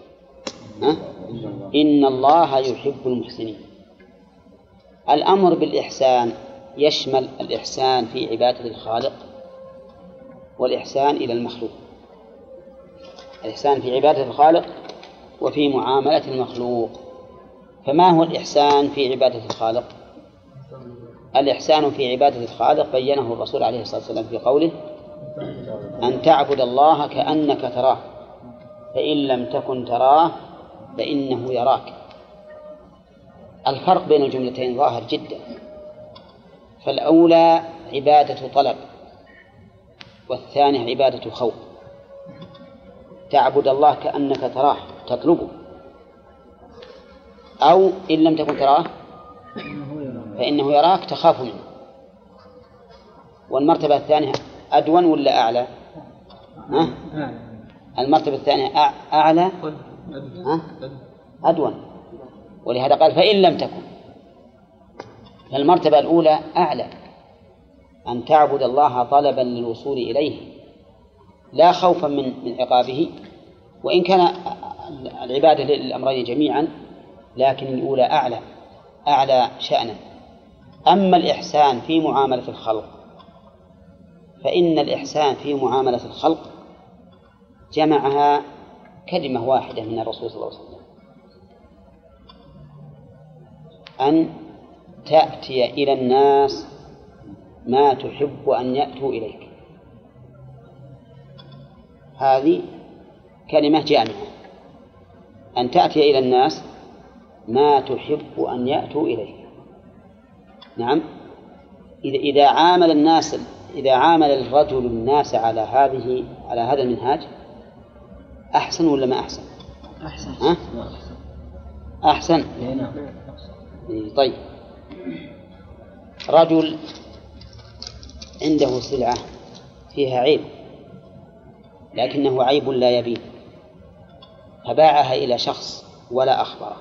إن الله يحب المحسنين. الأمر بالإحسان يشمل الإحسان في عبادة الخالق والإحسان إلى المخلوق. الإحسان في عبادة الخالق وفي معاملة المخلوق. فما هو الإحسان في عبادة الخالق؟ الإحسان في عبادة الخالق بينه الرسول عليه الصلاة والسلام في قوله: أن تعبد الله كأنك تراه فإن لم تكن تراه فإنه يراك. الفرق بين الجملتين ظاهر جدا. فالأولى عبادة طلب، والثانية عبادة خوف. تعبد الله كأنك تراه تطلبه، أو إن لم تكن تراه فإنه يراك تخاف منه. والمرتبة الثانية أدون ولا أعلى؟ المرتبة الثانية أعلى أدون، ولهذا قال فإن لم تكن. فالمرتبة الأولى أعلى، أن تعبد الله طلبا للوصول إليه لا خوفا من عقابه، وإن كان العبادة للأمرين جميعا، لكن الأولى أعلى شأنا. أما الإحسان في معاملة الخلق فإن الإحسان في معاملة الخلق جمعها كلمة واحدة من الرسول صلى الله عليه وسلم: أن تأتي إلى الناس ما تحب أن يأتوا إليك. هذه كلمة جامعة، أن تأتي إلى الناس ما تحب أن يأتوا إليك. نعم. إذا عامل الرجل الناس على هذا المنهاج أحسن ولا ما أحسن؟ أحسن. طيب، رجل عنده سلعة فيها عيب لكنه عيب لا يبين، فباعها إلى شخص ولا أخبره،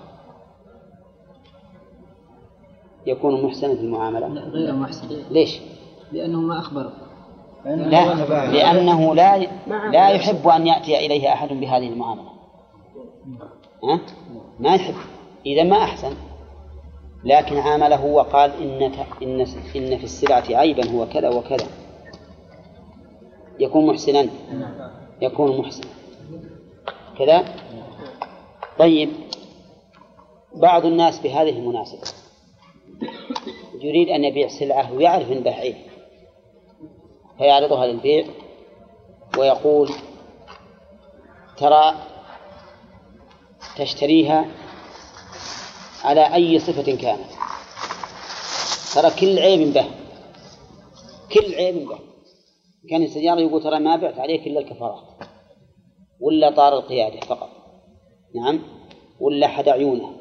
يكون محسنا في المعاملة؟ غير محسن. ليش؟ لأنه ما أخبره. لا، لأنه لا يحب أن يأتي إليه أحد بهذه المعاملة. ما يحب، إذا ما أحسن. لكن عامله وقال إن في السلعة عيبا هو كذا وكذا، يكون محسنا، يكون محسنا كذا. طيب، بعض الناس بهذه المناسبة يريد أن يبيع سلعة ويعرف أن به عيب، فيعرضها للبيع ويقول: ترى تشتريها على أي صفة كانت، ترى كل عيب به، كل عيب به. كان السيارة يقول: ترى ما بعت عليك إلا الكفارات، ولا طار القيادة فقط، نعم، ولا حد عيونه.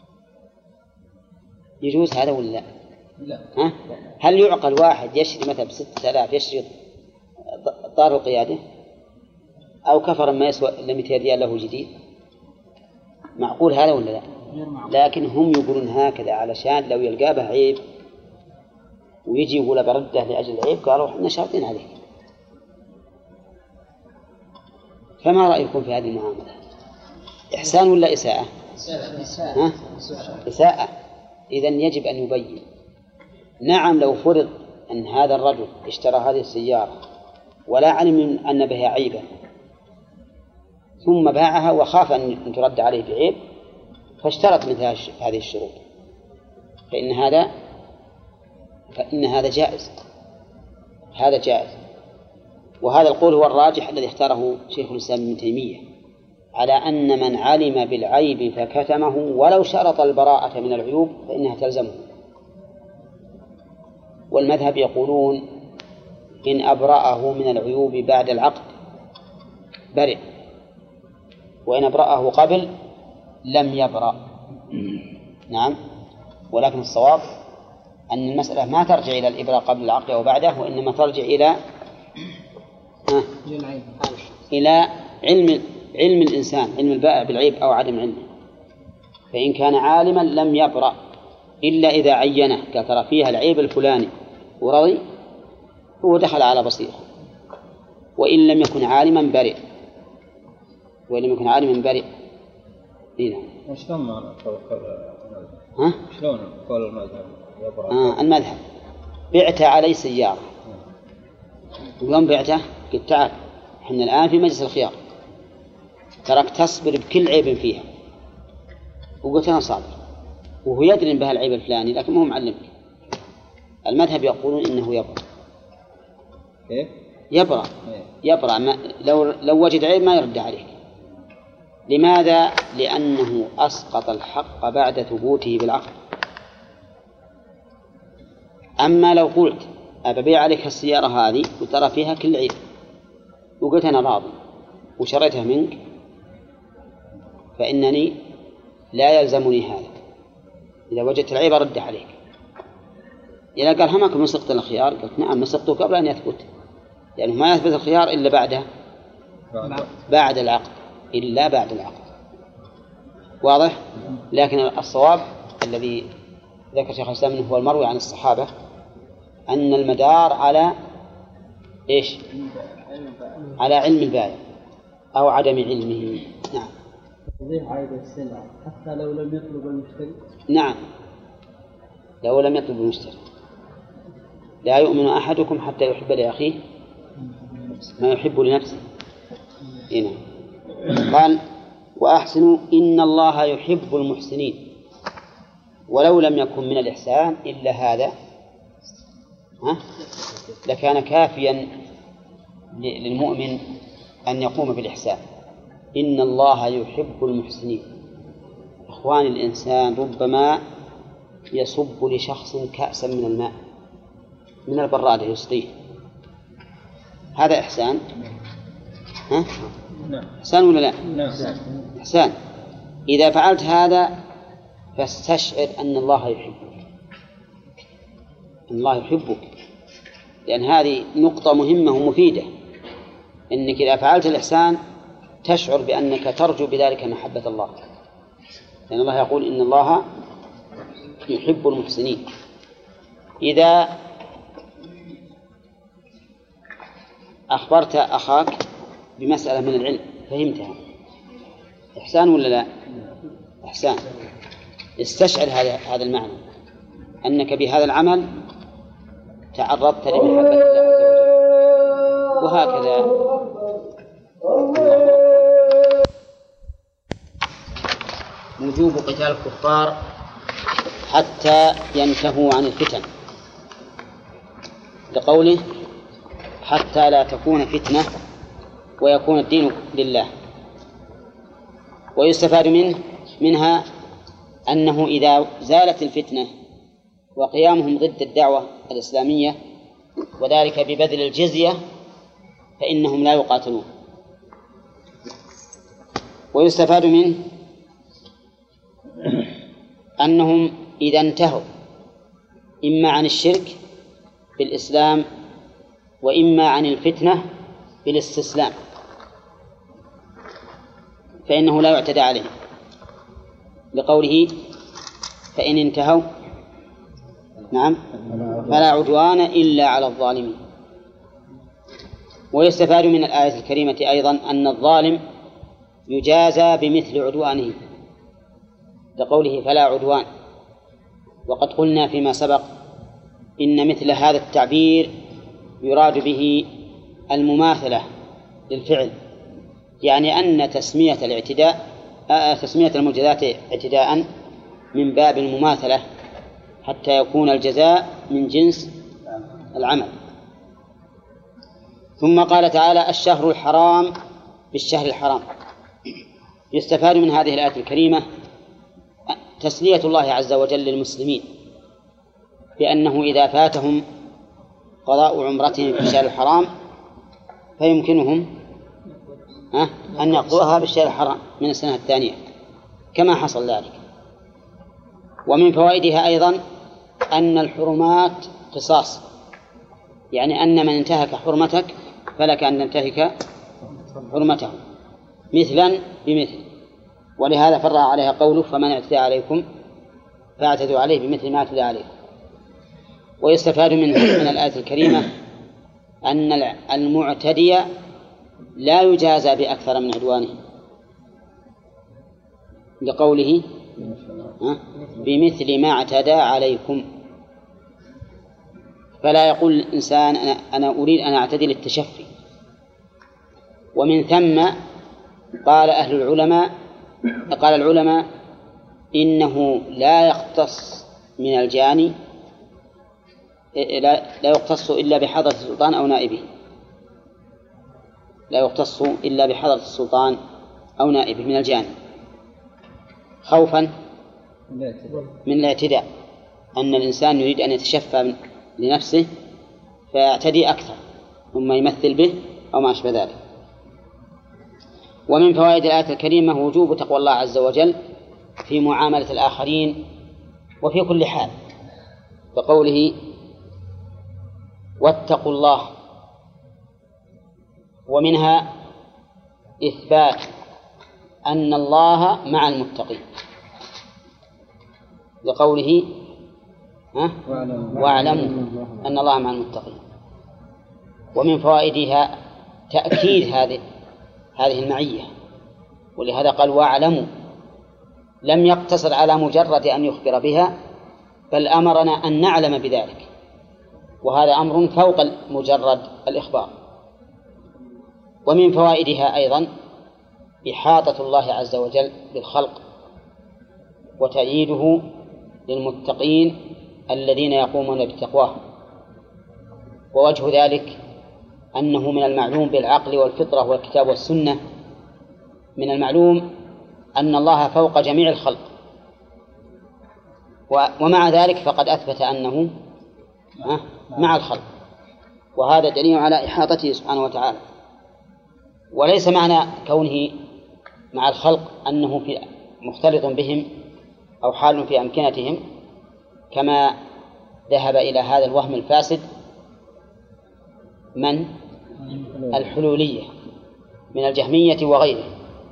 يجوز هذا ولا لا؟ هل يعقل واحد يشتري مثلا ب6,000 يشتري طار القيادة أو كفر ما يسوى إلا 200 ريال له جديد؟ معقول هذا ولا لا؟ لكن هم يقولون هكذا علشان لو يلقى به عيب ويجي يقول برده لأجل العيب قالوا احنا شاطين عليه. فما رأيكم في هذه المعاملة؟ إحسان ولا إساءة؟ إساءة. إذن يجب أن يبين. نعم لو فرض أن هذا الرجل اشترى هذه السيارة ولا علم أن بها عيبا ثم باعها وخاف أن ترد عليه بعيب فاشترط مثل هذه الشروط فإن هذا جائز. هذا جائز. وهذا القول هو الراجح الذي اختاره شيخ الإسلام ابن تيمية على أن من علم بالعيب فكتمه ولو شرط البراءة من العيوب فإنها تلزمه. والمذهب يقولون إن أبرأه من العيوب بعد العقد برئ، وإن أبرأه قبل لم يبرأ. نعم. ولكن الصواب أن المسألة ما ترجع إلى الإبراء قبل العقد أو بعده، وإنما ترجع إلى علم الإنسان، علم البائع بالعيب أو عدم علمه. فإن كان عالما لم يبرأ إلا إذا عينه قال ترى فيها العيب الفلاني ورضي هو دخل على بصيره. وإن لم يكن عالما برئ. وشلون ما شلون قول المذهب المذهب بعت علي سيارة اليوم بعته قلت تعال احنا الآن في مجلس الخيار تراك تصبر بكل عيب فيها وقلت أنا صابر وهو يدري بها العيب الفلاني لكن ما هو معلمك. المذهب يقولون إنه يبرأ لو وجد عيب ما يرد عليك. لماذا؟ لأنه أسقط الحق بعد ثبوته بالعقد. أما لو قلت أبيع عليك السيارة هذه وترى فيها كل عيب وقلت أنا راضي وشريتها منك فإنني لا يلزمني هذا. إذا وجدت العيب أرد عليك. إذا قال همك من سقط الخيار قلت نعم مسقطه قبل أن يثبت، لأنه ما يثبت الخيار إلا بعد العقد واضح؟ لكن الصواب الذي ذكر شيخ الإسلام أنه هو المروي عن الصحابة أن المدار على إيش؟ على علم البائع أو عدم علمه. نعم. تضيع عيب السلعة حتى لو لم يطلب المشتري. نعم لو لم يطلب المشتري. لا يؤمن أحدكم حتى يحب لأخيه ما يحب لنفسه. هنا قال وأحسنوا إن الله يحب المحسنين. ولو لم يكن من الإحسان إلا هذا لكان كافيا للمؤمن أن يقوم بالإحسان. إن الله يحب المحسنين. إخوان الإنسان ربما يصب لشخص كأسا من الماء من البرادة يسقيه، هذا إحسان؟ إحسان ولا لا؟ إحسان. إذا فعلت هذا فاستشعر أن الله يحبك، لأن هذه نقطة مهمة ومفيدة، إنك إذا فعلت الإحسان تشعر بأنك ترجو بذلك محبة الله، لأن الله يقول إن الله يحب المحسنين. إذا أخبرت أخاك بمسألة من العلم فهمتها، إحسان ولا لا؟ إحسان. استشعر هذا المعنى أنك بهذا العمل تعرضت لمحبة الله عز وجل. وهكذا وجوب قتال الكفار حتى ينتهوا عن الفتن، لقوله حتى لا تكون فتنة ويكون الدين لله. ويستفاد منها أنه إذا زالت الفتنة وقيامهم ضد الدعوة الإسلامية وذلك ببذل الجزية فإنهم لا يقاتلون. ويستفاد منه أنهم إذا انتهوا إما عن الشرك بالإسلام وإما عن الفتنة بالاستسلام فإنه لا يعتدى عليهم. لقوله فإن انتهوا نعم فلا عدوان إلا على الظالمين. ويستفاد من الآية الكريمة أيضا أن الظالم يجازى بمثل عدوانه لقوله فلا عدوان. وقد قلنا فيما سبق إن مثل هذا التعبير يراد به المماثلة للفعل، يعني أن تسمية المجازات اعتداء من باب المماثلة حتى يكون الجزاء من جنس العمل. ثم قال تعالى الشهر الحرام بالشهر الحرام. يستفاد من هذه الآية الكريمة تسلية الله عز وجل للمسلمين بأنه إذا فاتهم قضاء عمرتهم في الشهر الحرام فيمكنهم أن يقضوها بالشهر الحرام من السنة الثانية كما حصل ذلك. ومن فوائدها أيضا أن الحرمات قصاص، يعني أن من انتهك حرمتك فلك أن تنتهك حرمته مثلا بمثل. ولهذا فرع عليها قوله فمن اعتدى عليكم فاعتدوا عليه بمثل ما اعتدى عليكم. ويستفاد من الآية الكريمة أن المعتدي لا يجازى بأكثر من عدوانه لقوله بمثل ما اعتدى عليكم. فلا يقول الإنسان أنا أريد أن أعتدي للتشفي. ومن ثم قال العلماء إنه لا يختص من الجاني لا يختص إلا بحضرة السلطان أو نائبه، لا يختص إلا بحضرة السلطان أو نائبه من الجاني خوفا من الاعتداء، أن الإنسان يريد أن يتشفى لنفسه فيعتدي أكثر ثم يمثل به أو ما أشبه ذلك. ومن فوائد الآية الكريمة وجوب تقوى الله عز وجل في معاملة الآخرين وفي كل حال، بقوله واتقوا الله. ومنها إثبات أن الله مع المتقين لقوله واعلموا أن الله مع المتقين. ومن فوائدها تأكيد هذه المعية، ولهذا قال واعلموا، لم يقتصر على مجرد أن يخبر بها بل أمرنا أن نعلم بذلك، وهذا أمر فوق مجرد الإخبار. ومن فوائدها أيضا إحاطة الله عز وجل بالخلق وتأييده للمتقين الذين يقومون بتقواه. ووجه ذلك أنه من المعلوم بالعقل والفطرة والكتاب والسنة، من المعلوم أن الله فوق جميع الخلق، ومع ذلك فقد أثبت أنه مع الخلق، وهذا دليل على إحاطته سبحانه وتعالى. وليس معنى كونه مع الخلق أنه مختلط بهم أو حال في أمكنتهم كما ذهب إلى هذا الوهم الفاسد من الحلولية من الجهمية وغيره.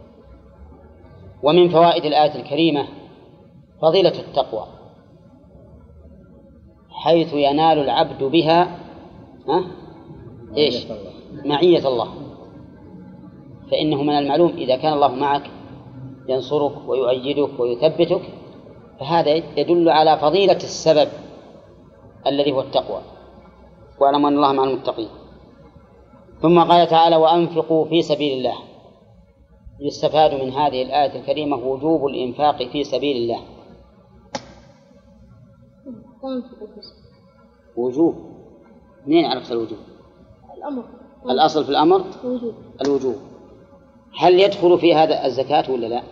ومن فوائد الآية الكريمة فضيلة التقوى، حيث ينال العبد بها معية الله. فإنه من المعلوم إذا كان الله معك ينصرك ويؤيدك ويثبتك، فهذا يدل على فضيلة السبب الذي هو التقوى. واعلموا أن الله مع المتقين. ثم قال تعالى وأنفقوا في سبيل الله. يستفاد من هذه الآية الكريمة وجوب الإنفاق في سبيل الله. وجوب، منين عرفت الوجوب؟ الأمر، الأصل في الأمر الوجوب. هل يدخل في هذا الزكاة ولا لا؟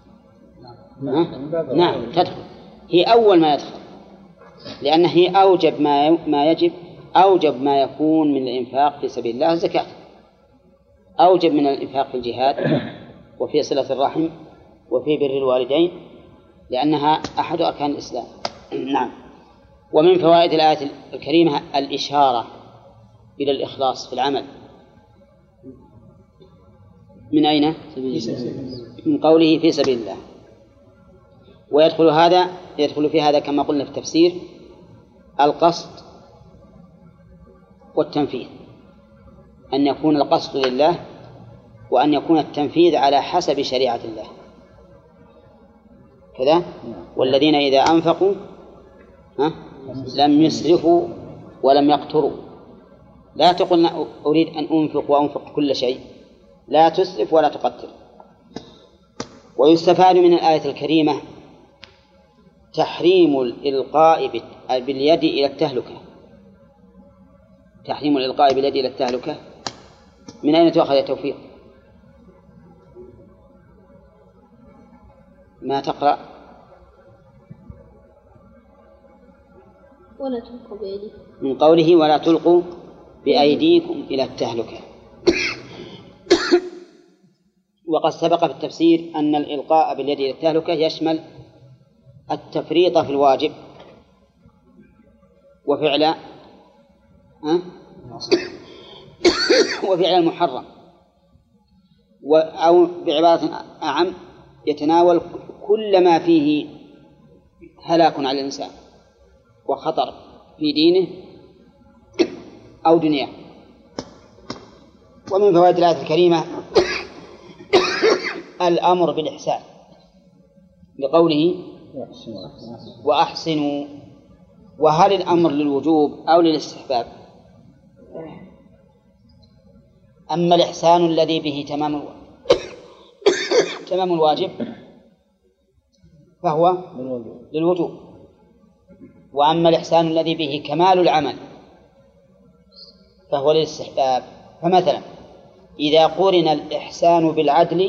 نعم تدخل، هي أول ما يدخل، لأن هي أوجب ما يجب، أوجب ما يكون من الإنفاق في سبيل الله الزكاة، أوجب من الإنفاق في الجهاد وفي صلة الرحم وفي بر الوالدين، لأنها أحد أركان الإسلام. نعم. ومن فوائد الآية الكريمة الإشارة إلى الإخلاص في العمل. من أين؟ من قوله في سبيل الله. يدخل في هذا كما قلنا في التفسير القصد والتنفيذ، أن يكون القصد لله وأن يكون التنفيذ على حسب شريعة الله كذا. والذين إذا أنفقوا لم يسرفوا ولم يقتروا. لا تقل أريد أن أنفق وأنفق كل شيء، لا تسرف ولا تقتر. ويستفاد من الآية الكريمة تحريم الإلقاء باليد إلى التهلكة. تحريم الإلقاء باليد إلى التهلكة من أين تؤخذ التوفيق؟ ما تقرأ؟ ولا تلقوا بأيديكم، من قوله ولا تلقوا بأيديكم إلى التهلكة. وقد سبق في التفسير أن الإلقاء باليد إلى التهلكة يشمل التفريط في الواجب وفعل المحرم، أو بعبارة أعم يتناول كل ما فيه هلاك على الإنسان وخطر في دينه أو دنياه. ومن فوائد الآية الكريمة الأمر بالإحسان بقوله وأحسنوا. وهل الأمر للوجوب أو للاستحباب؟ أما الإحسان الذي به تمام الواجب فهو للوجوب، وأما الإحسان الذي به كمال العمل فهو للاستحباب. فمثلا إذا قرن الإحسان بالعدل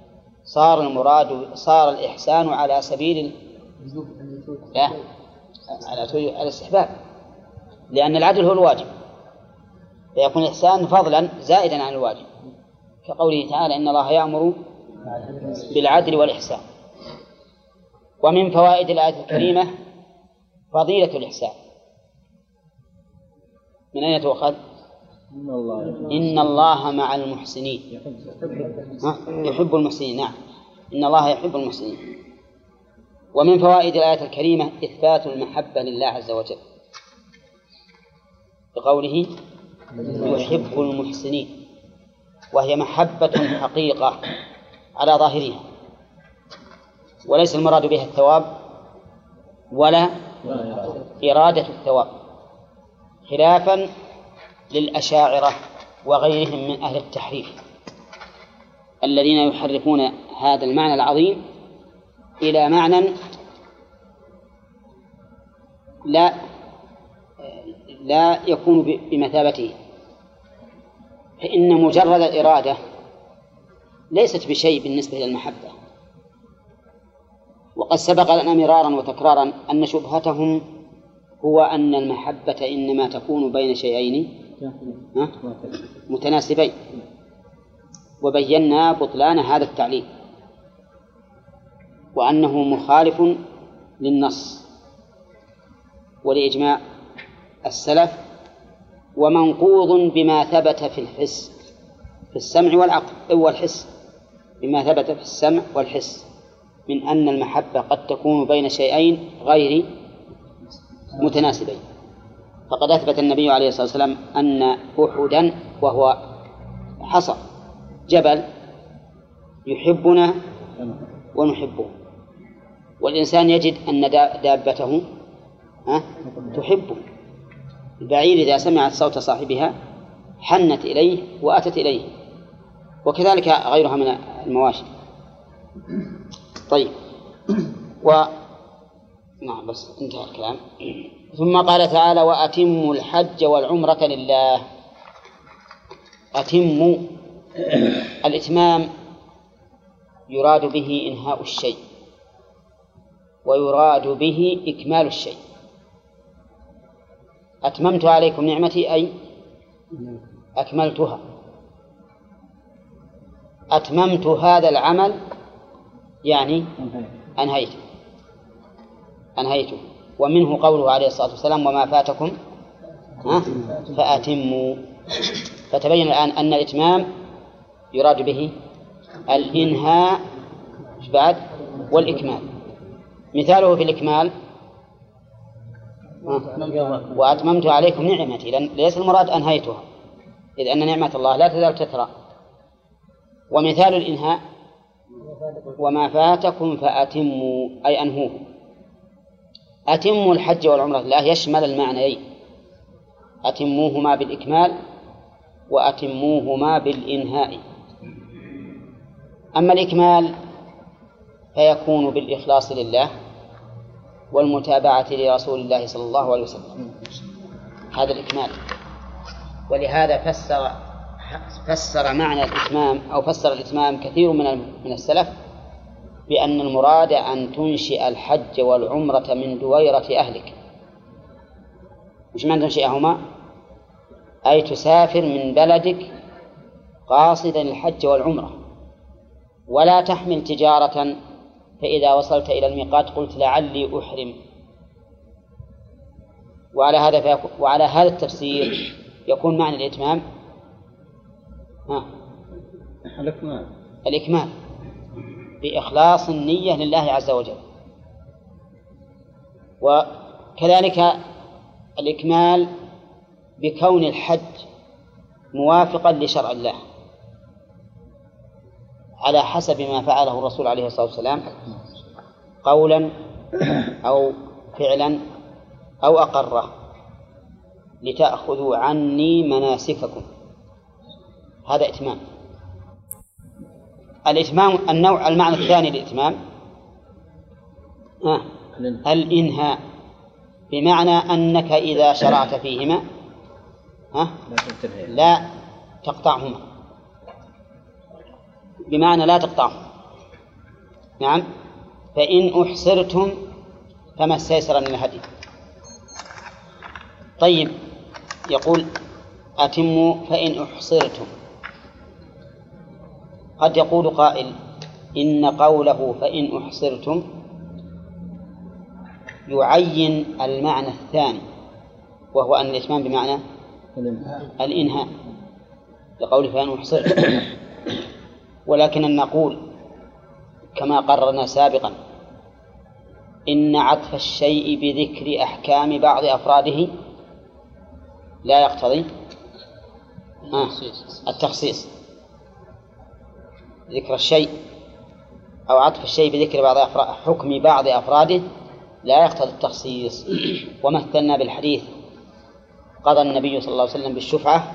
صار الإحسان على سبيل على الاستحباب، لأن العدل هو الواجب، فيكون الإحسان فضلا زائدا عن الواجب، كقوله تعالى إن الله يأمر بالعدل والإحسان. ومن فوائد الآية الكريمة فضيلة الإحسان. من أين تؤخذ؟ إن الله مع المحسنين، يحب المحسنين. نعم، إن الله يحب المحسنين. ومن فوائد الآية الكريمة إثبات المحبة لله عز وجل بقوله يحب المحسنين، وهي محبة حقيقة على ظاهرها، وليس المراد بها الثواب ولا إرادة الثواب، خلافا للأشاعرة وغيرهم من أهل التحريف الذين يحرفون هذا المعنى العظيم إلى معنى لا يكون بمثابته. فإن مجرد الإرادة ليست بشيء بالنسبة إلى المحبة. وقد سبق لنا مرارا وتكرارا أن شبهتهم هو أن المحبة إنما تكون بين شيئين متناسبين، وبينا بطلان هذا التعليل وأنه مخالف للنص ولإجماع السلف، ومنقوض بما ثبت في الحس في السمع والعقل والحس، بما ثبت في السمع والحس من أن المحبة قد تكون بين شيئين غير متناسبين. فقد أثبت النبي عليه الصلاة والسلام أن أحدا وهو حصى جبل يحبنا ونحبه، والإنسان يجد أن دابته تحبه. البعير إذا سمعت صوت صاحبها حنت إليه وأتت إليه، وكذلك غيرها من المواشي. طيب، نعم بس انتهى الكلام. ثم قال تعالى وأتموا الحج والعمرة لله. أتموا، الإتمام يراد به إنهاء الشيء، ويراد به إكمال الشيء. أتممت عليكم نعمتي أي أكملتها. أتممت هذا العمل يعني أنهيته. ومنه قوله عليه الصلاة والسلام وما فاتكم فأتموا. فتبين الآن أن الإتمام يراد به الإنهاء بعد والإكمال. مثاله في الإكمال وأتممت عليكم نعمتي، ليس المراد أنهيتها، إذ أن نعمة الله لا تزال تترى. ومثال الإنهاء وما فاتكم فأتموا، أي أنهوه. أتموا الحج والعمرة لا يشمل المعنيين، أتموهما بالإكمال وأتموهما بالإنهاء. أما الإكمال فيكون بالإخلاص لله والمتابعة لرسول الله صلى الله عليه وسلم، هذا الإكمال. ولهذا فسر معنى الإتمام أو فسر الإتمام كثير من السلف بأن المراد أن تنشئ الحج والعمرة من دويرة أهلك. مش معنى تنشئهما، أي تسافر من بلدك قاصدا الحج والعمرة، ولا تحمل تجارة فإذا وصلت إلى الميقات قلت لعلي أحرم. وعلى هذا التفسير يكون معنى الإتمام الإكمال بإخلاص النية لله عز وجل. وكذلك الإكمال بكون الحج موافقا لشرع الله على حسب ما فعله الرسول عليه الصلاة والسلام قولا أو فعلا أو أقره، لتأخذوا عني مناسككم. هذا إتمام. الإتمام المعنى الثاني للإتمام الإنهاء، بمعنى أنك إذا شرعت فيهما لا تقطعهما، بمعنى لا تقطعهما. نعم. فإن أحصرتم فما استيسر من الهدي. طيب، يقول أتموا فإن أحصرتم. قد يقول قائل إن قوله فإن أحصرتم يعين المعنى الثاني، وهو أن الإتمام بمعنى الإنهاء لقوله فإن أحصرتم. ولكن نقول كما قررنا سابقا إن عطف الشيء بذكر أحكام بعض أفراده لا يقتضي التخصيص. ذكر الشيء أو عطف الشيء بذكر حكم بعض أفراده لا يقتضي التخصيص. ومثلنا بالحديث قضى النبي صلى الله عليه وسلم بالشفعة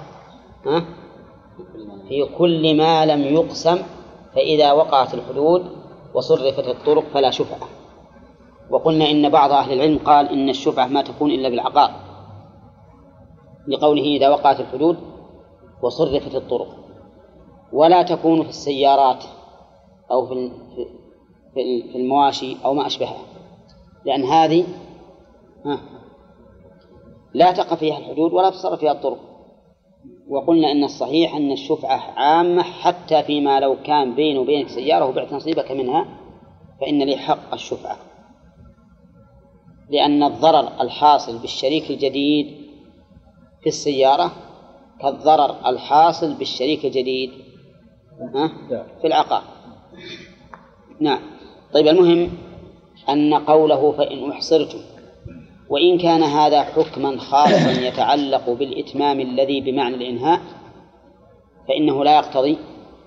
في كل ما لم يقسم، فإذا وقعت الحدود وصرفت الطرق فلا شفعة. وقلنا إن بعض أهل العلم قال إن الشفعة ما تكون إلا بالعقار، لقوله إذا وقعت الحدود وصرفت الطرق، ولا تكون في السيارات أو في المواشي أو ما أشبهها، لأن هذه لا تقع فيها الحدود ولا تصرف فيها الطرق. وقلنا إن الصحيح أن الشفعة عامة حتى فيما لو كان بيني وبينك سيارة وبعت نصيبك منها فإن لي حق الشفعة، لأن الضرر الحاصل بالشريك الجديد في السيارة كالضرر الحاصل بالشريك الجديد في العقار. نعم. طيب، المهم أن قوله فإن أحصرتم، وإن كان هذا حكما خاصا يتعلق بالإتمام الذي بمعنى الإنهاء، فإنه لا يقتضي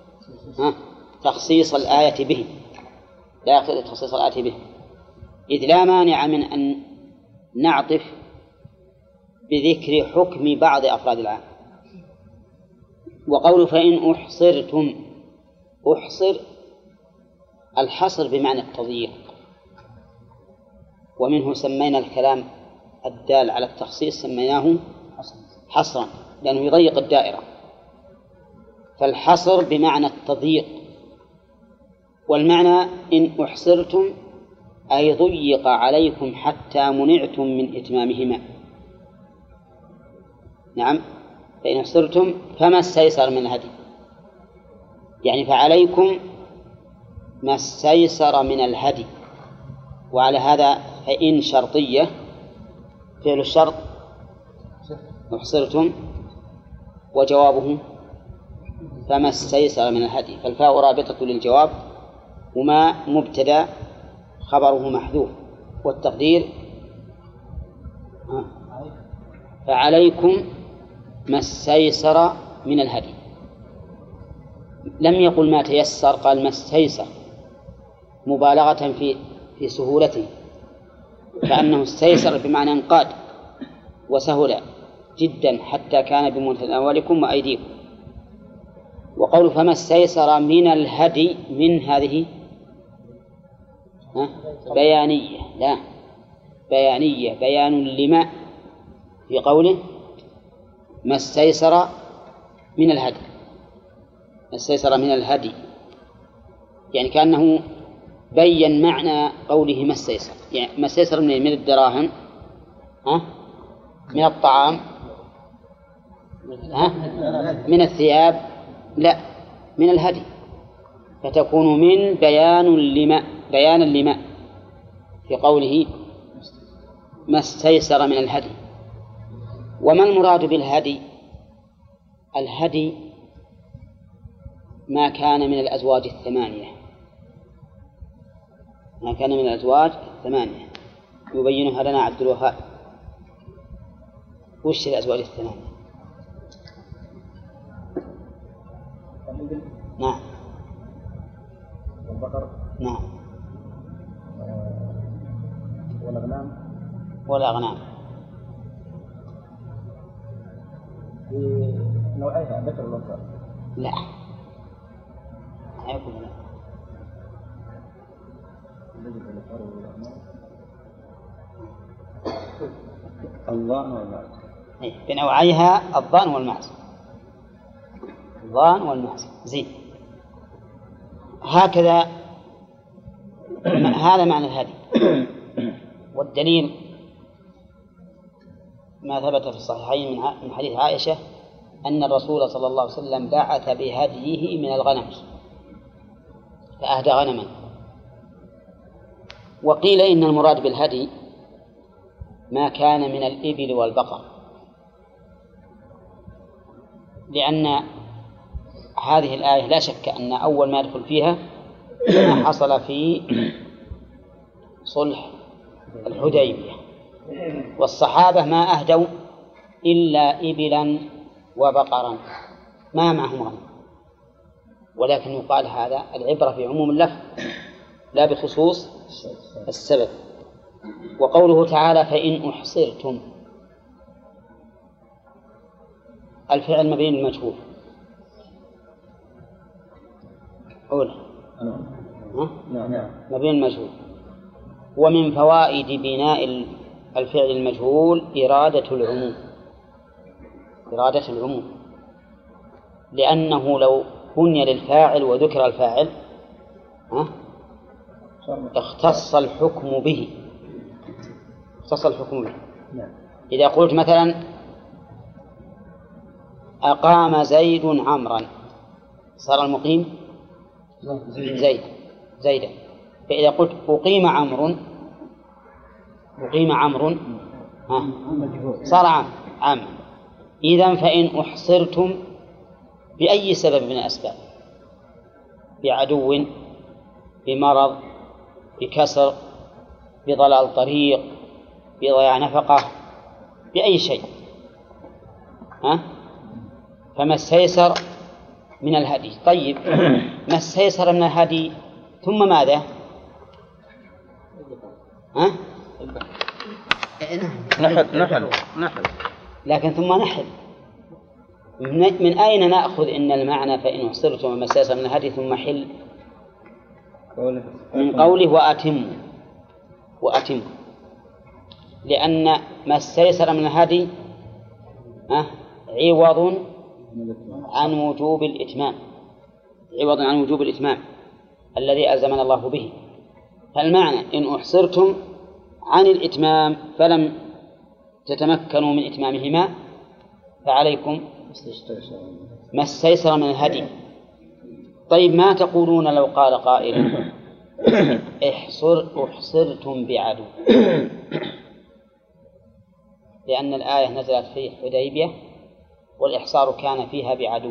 تخصيص الآية به، لا يقتضي تخصيص الآية به، إذ لا مانع من أن نعطف بذكر حكم بعض أفراد العام. وقوله فإن أحصرتم، أحصر الحصر بمعنى التضييق، ومنه سمينا الكلام الدال على التخصيص سميناه حصرا، لأنه يضيق الدائرة. فالحصر بمعنى التضييق، والمعنى إن أحصرتم أي ضيق عليكم حتى منعتم من إتمامهما. نعم. فإن أحصرتم فما استيسر من الهدي، يعني فعليكم ما استيسر من الهدي. وعلى هذا فإن شرطية، فعل الشرط أحصرتم، وجوابه فما استيسر من الهدي، فالفاء رابطة للجواب، وما مبتدأ خبره محذوف، والتقدير فعليكم ما استيسر من الهدي. لم يقل ما تيسر، قال ما استيسر مبالغة في سهولته، كأنه استيسر بمعنى انقاد وسهل جدا حتى كان بمتناولكم وأيديكم. وقول فما استيسر من الهدي، من هذه بيانية، لا بيانية، بيان لما في قوله ما استيسر من الهدي، ما استيسر من الهدي، يعني كأنه بين معنى قوله ما استيسر، يعني ما استيسر من الدراهم، من الطعام، من الثياب، لا من الهدي، فتكون من بيانا لما في قوله ما استيسر من الهدي. وما المراد بالهدي؟ الهدي ما كان من الأزواج الثمانية، ما كان من الأزواج الثمانية، يبينها لنا عبد الوهاب. وش الأزواج الثمانية؟ نعم، والبقر، نعم، والأغنام بنوعيها ذكر والأنثى. لا يكون لا. الضان والمعز، بنوعيها الضان والمعز، الضان والمعز. زين، هكذا هذا معنى الهدي. والدليل ما ثبت في الصحيحين من حديث عائشة أن الرسول صلى الله عليه وسلم بعث بهديه من الغنم، فأهدى غنما. وقيل إن المراد بالهدي ما كان من الإبل والبقر، لأن هذه الآية لا شك أن أول ما يدخل فيها ما حصل في صلح الحديبية، والصحابة ما أهدوا إلا إبلا وبقرا ما معهم غنم، ولكن يقال هذا العبرة في عموم اللفظ لا بخصوص السبب. وقوله تعالى فإن أحصرتم، الفعل مبين للمجهول أولا، مبين المجهول. ومن فوائد بناء الفعل المجهول إرادة العموم، إرادة العموم، لأنه لو بني للفاعل وذكر الفاعل اختص الحكم به، اختص الحكم به. إذا قلت مثلا أقام زيد عمرا صار المقيم زيدا. فإذا قلت أقيم عمرو صار عام. إذن فإن أحصرتم بأي سبب من الأسباب، بعدو، بمرض، بكسر، بضلال طريق، بضياع نفقة، بأي شيء، فما استيسر من الهدي. طيب ما استيسر من الهدي ثم ماذا؟ نحل. لكن ثم نحل. من أين نأخذ إن المعنى فإن أحصرتم وما استيسر من الهدي ثم حل؟ من قوله وأتم، لأن ما استيسر من الهدي عوض عن وجوب الإتمام، عوض عن وجوب الإتمام الذي ألزمنا الله به. فالمعنى إن أحصرتم عن الإتمام فلم تتمكنوا من إتمامهما فعليكم ما استيسر من الهدي. طيب ما تقولون لو قال قائل أحصرتم بعدو، لأن الآية نزلت في حديبية والإحصار كان فيها بعدو.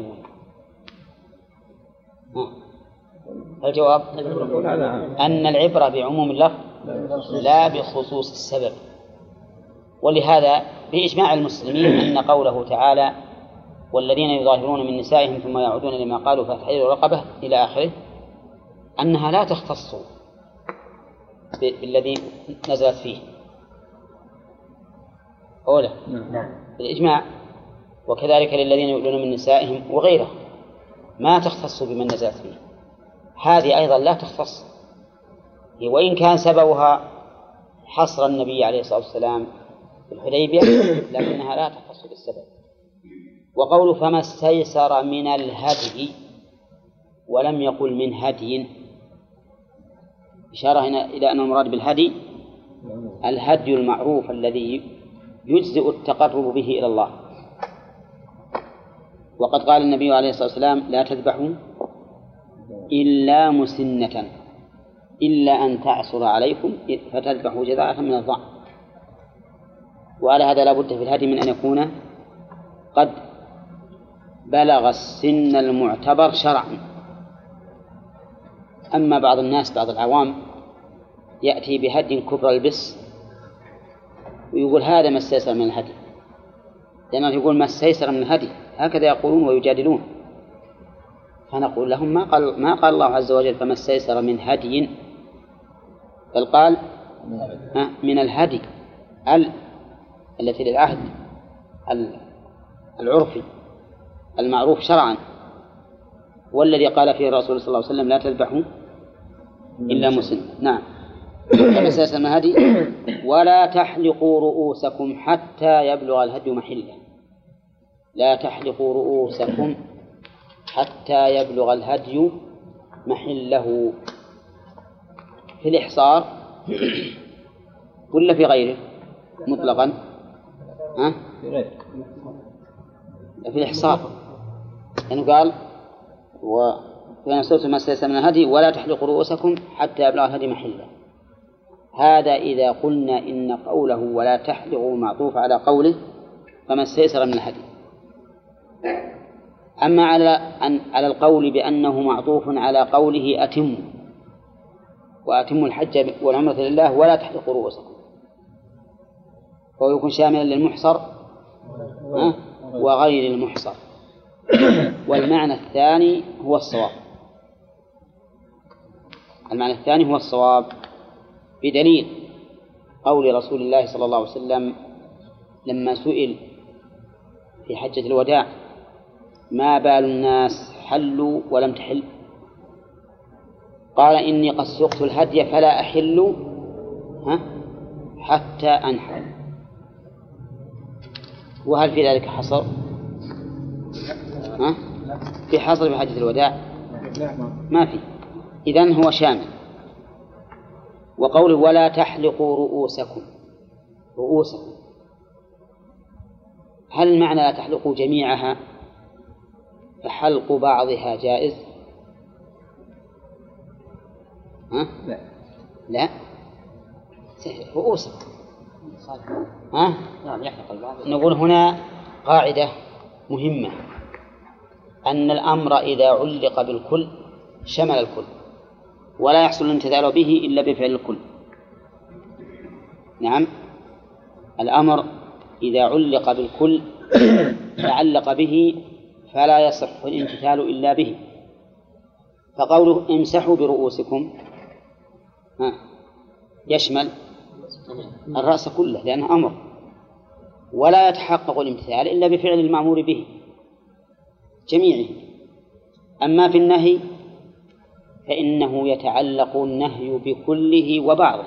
الجواب أن العبرة بعموم اللفظ لا بخصوص السبب. ولهذا بإجماع المسلمين أن قوله تعالى والذين يظاهرون من نسائهم ثم يعودون لما قالوا فتحرير رقبة إلى آخره أنها لا تختص بالذي نزلت فيه أولا بالإجماع، وكذلك للذين يؤلون من نسائهم وغيره ما تختص بمن نزلت فيه. هذه أيضا لا تختص، وإن كان سببها حصر النبي عليه الصلاة والسلام في الحديبية لكنها لا تختص بالسبب. وقوله فما استيسر من الهدي ولم يقل من هدي إشارة إلى أن المراد بالهدي الهدي المعروف الذي يجزئ التقرب به إلى الله. وقد قال النبي عليه الصلاة والسلام لا تذبحوا إلا مسنة إلا أن تعصر عليكم فتذبحوا جذعة من الضأن. وعلى هذا لا بد في الهدي من أن يكون قد بلغ السن المعتبر شرعا. أما بعض الناس بعض العوام يأتي بهدي كبر البس ويقول هذا ما استيسر من الهدي، لأنه يقول ما استيسر من الهدي، هكذا يقولون ويجادلون. فنقول لهم ما قال الله عز وجل فما استيسر من هدي، بل قال من الهدي التي للعهد العرفي المعروف شرعا، والذي قال فيه الرسول صلى الله عليه وسلم لا تذبحوا إلا مسن. نعم. فما استيسر من الهدي ولا تحلقوا رؤوسكم حتى يبلغ الهدي محله. لا تحلقوا رؤوسكم حتى يبلغ الهدي محله في الإحصار ولا في غيره مطلقا؟ في الإحصار، لأنه قال وفي سورة ما استيسر من الهدي ولا تحلقوا رؤوسكم حتى يبلغ الهدي محله. هذا إذا قلنا إن قوله ولا تحلقوا معطوف على قوله فما استيسر من الهدي. أما على القول بأنه معطوف على قوله أتموا وأتموا الحج والعمرة لله ولا تحلقوا رؤوسكم، فهو يكون شاملا للمحصر وغير المحصر. والمعنى الثاني هو الصواب. المعنى الثاني هو الصواب بدليل قول رسول الله صلى الله عليه وسلم لما سئل في حجة الوداع ما بال الناس حلوا ولم تحل، قال إني قد سقت الهدي فلا أحل حتى أنحر. وهل في ذلك حصر؟ في حصر في حجة الوداع؟ ما في. إذن هو شامل. وقوله ولا تحلقوا رؤوسكم هل المعنى لا تحلقوا جميعها فحلق بعضها جائز؟ لا رؤوسكم. نقول هنا قاعدة مهمة أن الأمر إذا علق بالكل شمل الكل ولا يحصل الامتثال به إلا بفعل الكل. نعم، الأمر إذا علق بالكل تعلق به فلا يصح الامتثال إلا به. فقوله امسحوا برؤوسكم يشمل الرأس كله لأنه أمر، ولا يتحقق الامتثال إلا بفعل المأمور به جميعه. أما في النهي فإنه يتعلق النهي بكله وبعضه،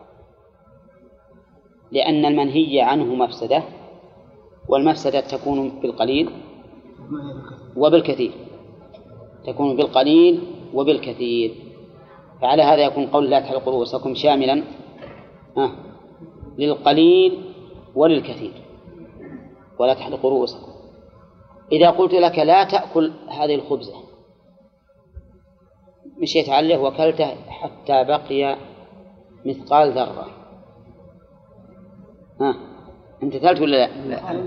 لأن المنهي عنه مفسدة، والمفسدة تكون بالقليل وبالكثير، تكون بالقليل وبالكثير. فعلى هذا يكون قول لا تحلقوا رؤوسكم شاملا للقليل وللكثير. ولا تحلقوا رؤوسكم إذا قلت لك لا تأكل هذه الخبزة مشيت عليه وكلته حتى بقي مثقال ذرة، امتثلت ولا لا؟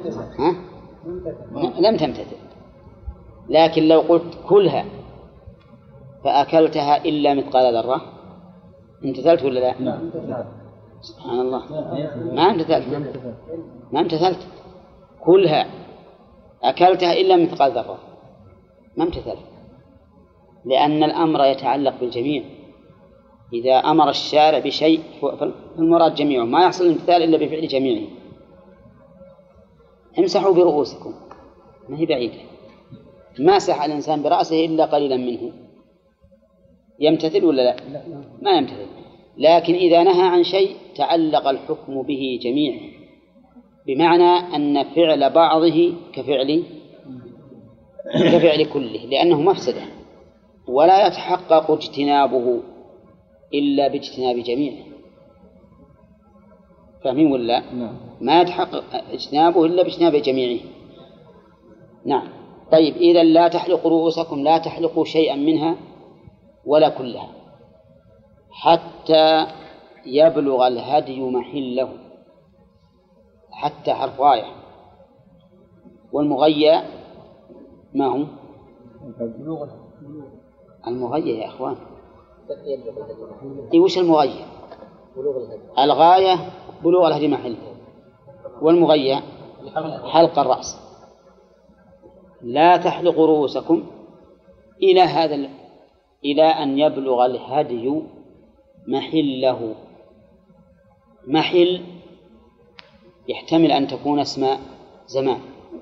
لم تمتثل. لكن لو قلت كلها فأكلتها إلا مثقال ذرة امتثلت ولا لا؟ سبحان الله، ما امتثلت كلها، أكلتها إلا مثقال ذرة، ما امتثلت، لأن الأمر يتعلق بالجميع. إذا أمر الشارع بشيء فالمراد جميعه، ما يحصل الامتثال إلا بفعل جميعه. امسحوا برؤوسكم، ما هي بعيدة، ما سح الإنسان برأسه إلا قليلا منه، يمتثل ولا لا؟ ما يمتثل. لكن إذا نهى عن شيء تعلق الحكم به جميعا، بمعنى أن فعل بعضه كفعل كله، لأنه مفسدة، ولا يتحقق اجتنابه إلا باجتناب جميعه. فاهمين ولا؟ ما يتحقق اجتنابه إلا باجتناب جميعه. نعم. طيب، إذا لا تحلقوا رؤوسكم، لا تحلقوا شيئا منها ولا كلها حتى يبلغ الهدي محله. حتى حرف غاية، والمغيّة ما هو؟ المغيّة يا أخوان. وش المغيّة؟ الغاية بلوغ الهدي محله، والمغيّة حلق الرأس. لا تحلقوا رؤوسكم إلى أن يبلغ الهدي محله. محل يحتمل أن تكون اسم زمان،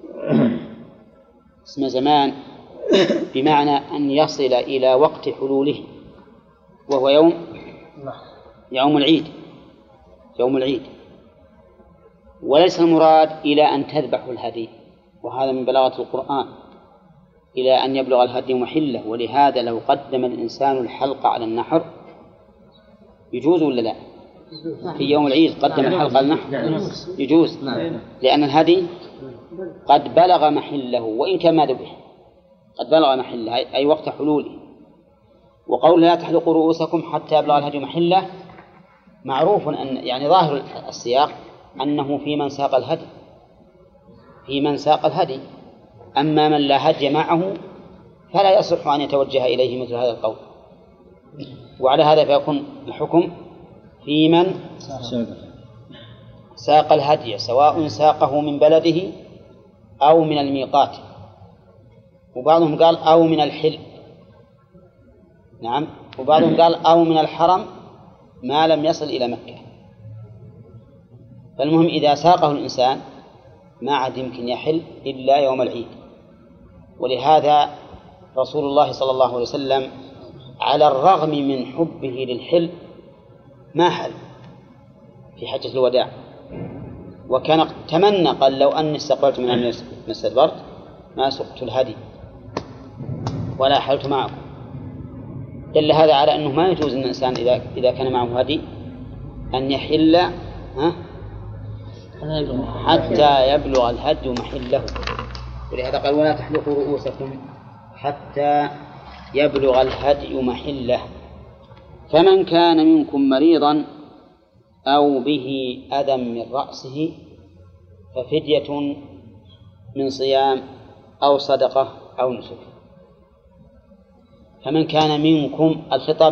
اسم زمان بمعنى أن يصل إلى وقت حلوله، وهو يوم العيد، وليس المراد إلى أن تذبحوا الهدي، وهذا من بلاغة القرآن، إلى أن يبلغ الهدي محله. ولهذا لو قدم الإنسان الحلق على النحر يجوز ولا لا؟ في يوم العيد قدم الحلق على النحر يجوز، لأن الهدي قد بلغ محله، وإن كان ما ذبح قد بلغ محله أي وقت حلوله. وقول لا تحلقوا رؤوسكم حتى يبلغ الهدي محله معروف أن يعني ظاهر السياق أنه في من ساق الهدي، أما من لا هدي معه فلا يصح أن يتوجه إليه مثل هذا القول. وعلى هذا فيكون الحكم في من ساق الهدي، سواء ساقه من بلده أو من الميقات، وبعضهم قال أو من الحل، نعم، وبعضهم قال أو من الحرم ما لم يصل إلى مكة. فالمهم إذا ساقه الإنسان ما عاد يمكن يحل إلا يوم العيد. ولهذا رسول الله صلى الله عليه وسلم على الرغم من حبه للحل ما حل في حجة الوداع، وكان تمنى قال لو أني استقبلت من استدبرت ما سقت الهدي ولا حلت معكم. دل هذا على أنه ما يجوز أن الإنسان إذا كان معه هدي أن يحل حتى يبلغ الهدي محله. ولهذا قال ولا تحلقوا رؤوسكم حتى يبلغ الهدي محله. فمن كان منكم مريضا أو به أذى من رأسه ففدية من صيام أو صدقة أو نسك. فمن كان منكم، الخطاب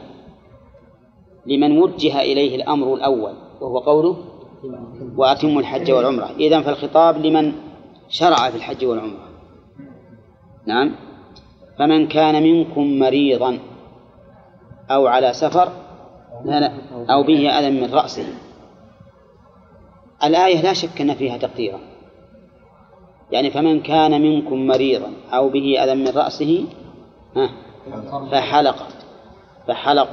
لمن وجه إليه الأمر الأول وهو قوله وأتموا الحج والعمرة. إذن فالخطاب لمن شرع في الحج والعمرة. نعم. فمن كان منكم مريضا أو على سفر أو به أذى من رأسه. الآية لا شك أن فيها تقديرا، يعني فمن كان منكم مريضا أو به أذى من رأسه فحلق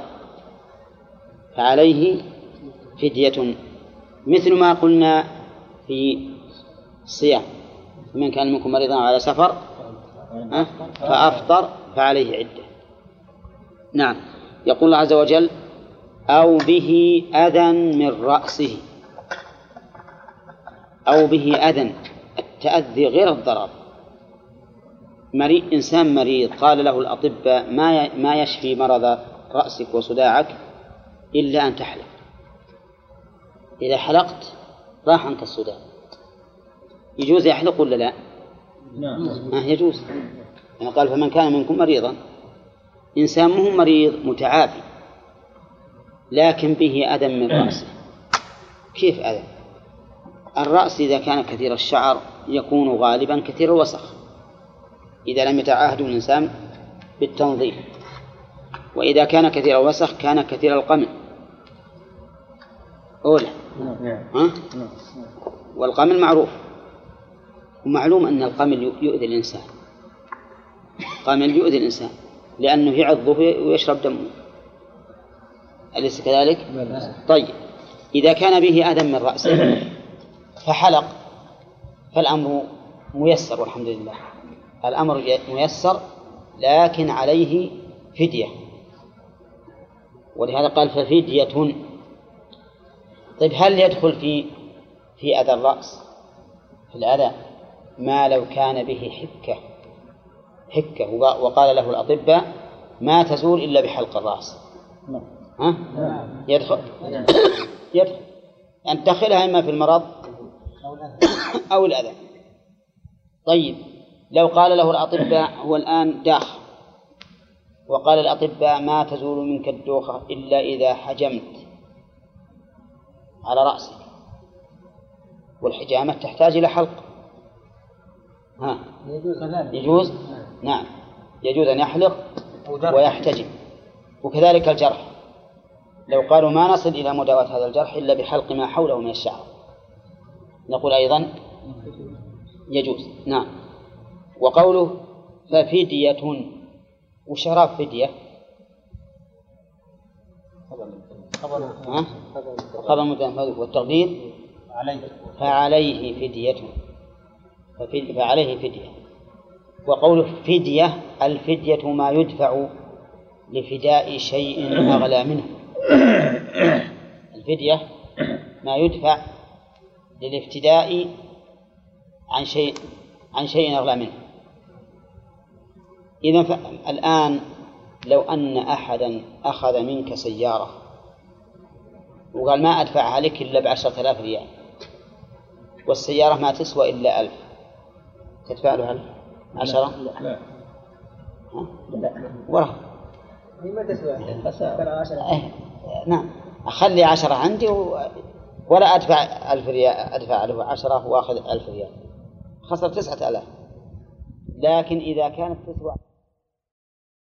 فعليه فدية، مثل ما قلنا في الصيام من كان منكم مريضا على سفر فأفطر فعليه عدة. نعم. يقول الله عز وجل أو به أذى من رأسه. أو به أذى، التأذي غير الضرر. إنسان مريض قال له الأطباء ما يشفي مرض رأسك وصداعك إلا أن تحلق، إذا حلقت راح عنك الصداع. يجوز يحلق ولا لا؟ يجوز. يعني قال فمن كان منكم مريضا، إنسان مهم مريض متعافي لكن به أذى من رأسه. كيف أذى؟ الرأس إذا كان كثير الشعر يكون غالبا كثير الوسخ إذا لم يتعاهد الإنسان بالتنظيف، وإذا كان كثير الوسخ كان كثير القمل أولى. والقمل معروف، ومعلوم أن القمل يؤذي الإنسان، قمل يؤذي الإنسان لأنه يعضه ويشرب دمه، أليس كذلك؟ طيب إذا كان به أذى من رأسه فحلق فالأمر ميسر والحمد لله، الأمر ميسر، لكن عليه فدية، ولهذا قال ففدية. طيب هل يدخل في أذى الرأس في الأذى ما لو كان به حكة وقال له الأطباء ما تزول إلا بحلق الرأس؟ ها؟ يدخل يعني تدخلها إما في المرض أو الأذى. طيب لو قال له الأطباء هو الآن داخ، وقال الأطباء ما تزول منك الدوخة إلا إذا حجمت على رأسك، والحجامة تحتاج إلى حلق، ها يجوز؟ نعم يجوز أن يحلق ويحتجم. وكذلك الجرح، لو قالوا ما نصل إلى مداواة هذا الجرح إلا بحلق ما حوله من الشعر، نقول أيضا يجوز. نعم. وقوله ففدية، وشراب فدية خبر متنفذ، والتقدير فعليه فدية، فعليه فدية. وقوله فدية، الفدية ما يدفع لفداء شيء أغلى منه، الفدية ما يدفع للافتداء عن شيء أغلى منه. إذن الآن لو أن أحدا أخذ منك سيارة وقال ما أدفعها لك إلا ب10,000 ريال، والسيارة ما تسوى إلا 1000، تدفع له 10؟ لا. ورا ما تسوى. نعم أخلي 10 عندي ولا أدفع 1000 ريال، أدفع له 10 وأخذ 1000 ريال، خسر 9000. لكن إذا كانت تسوى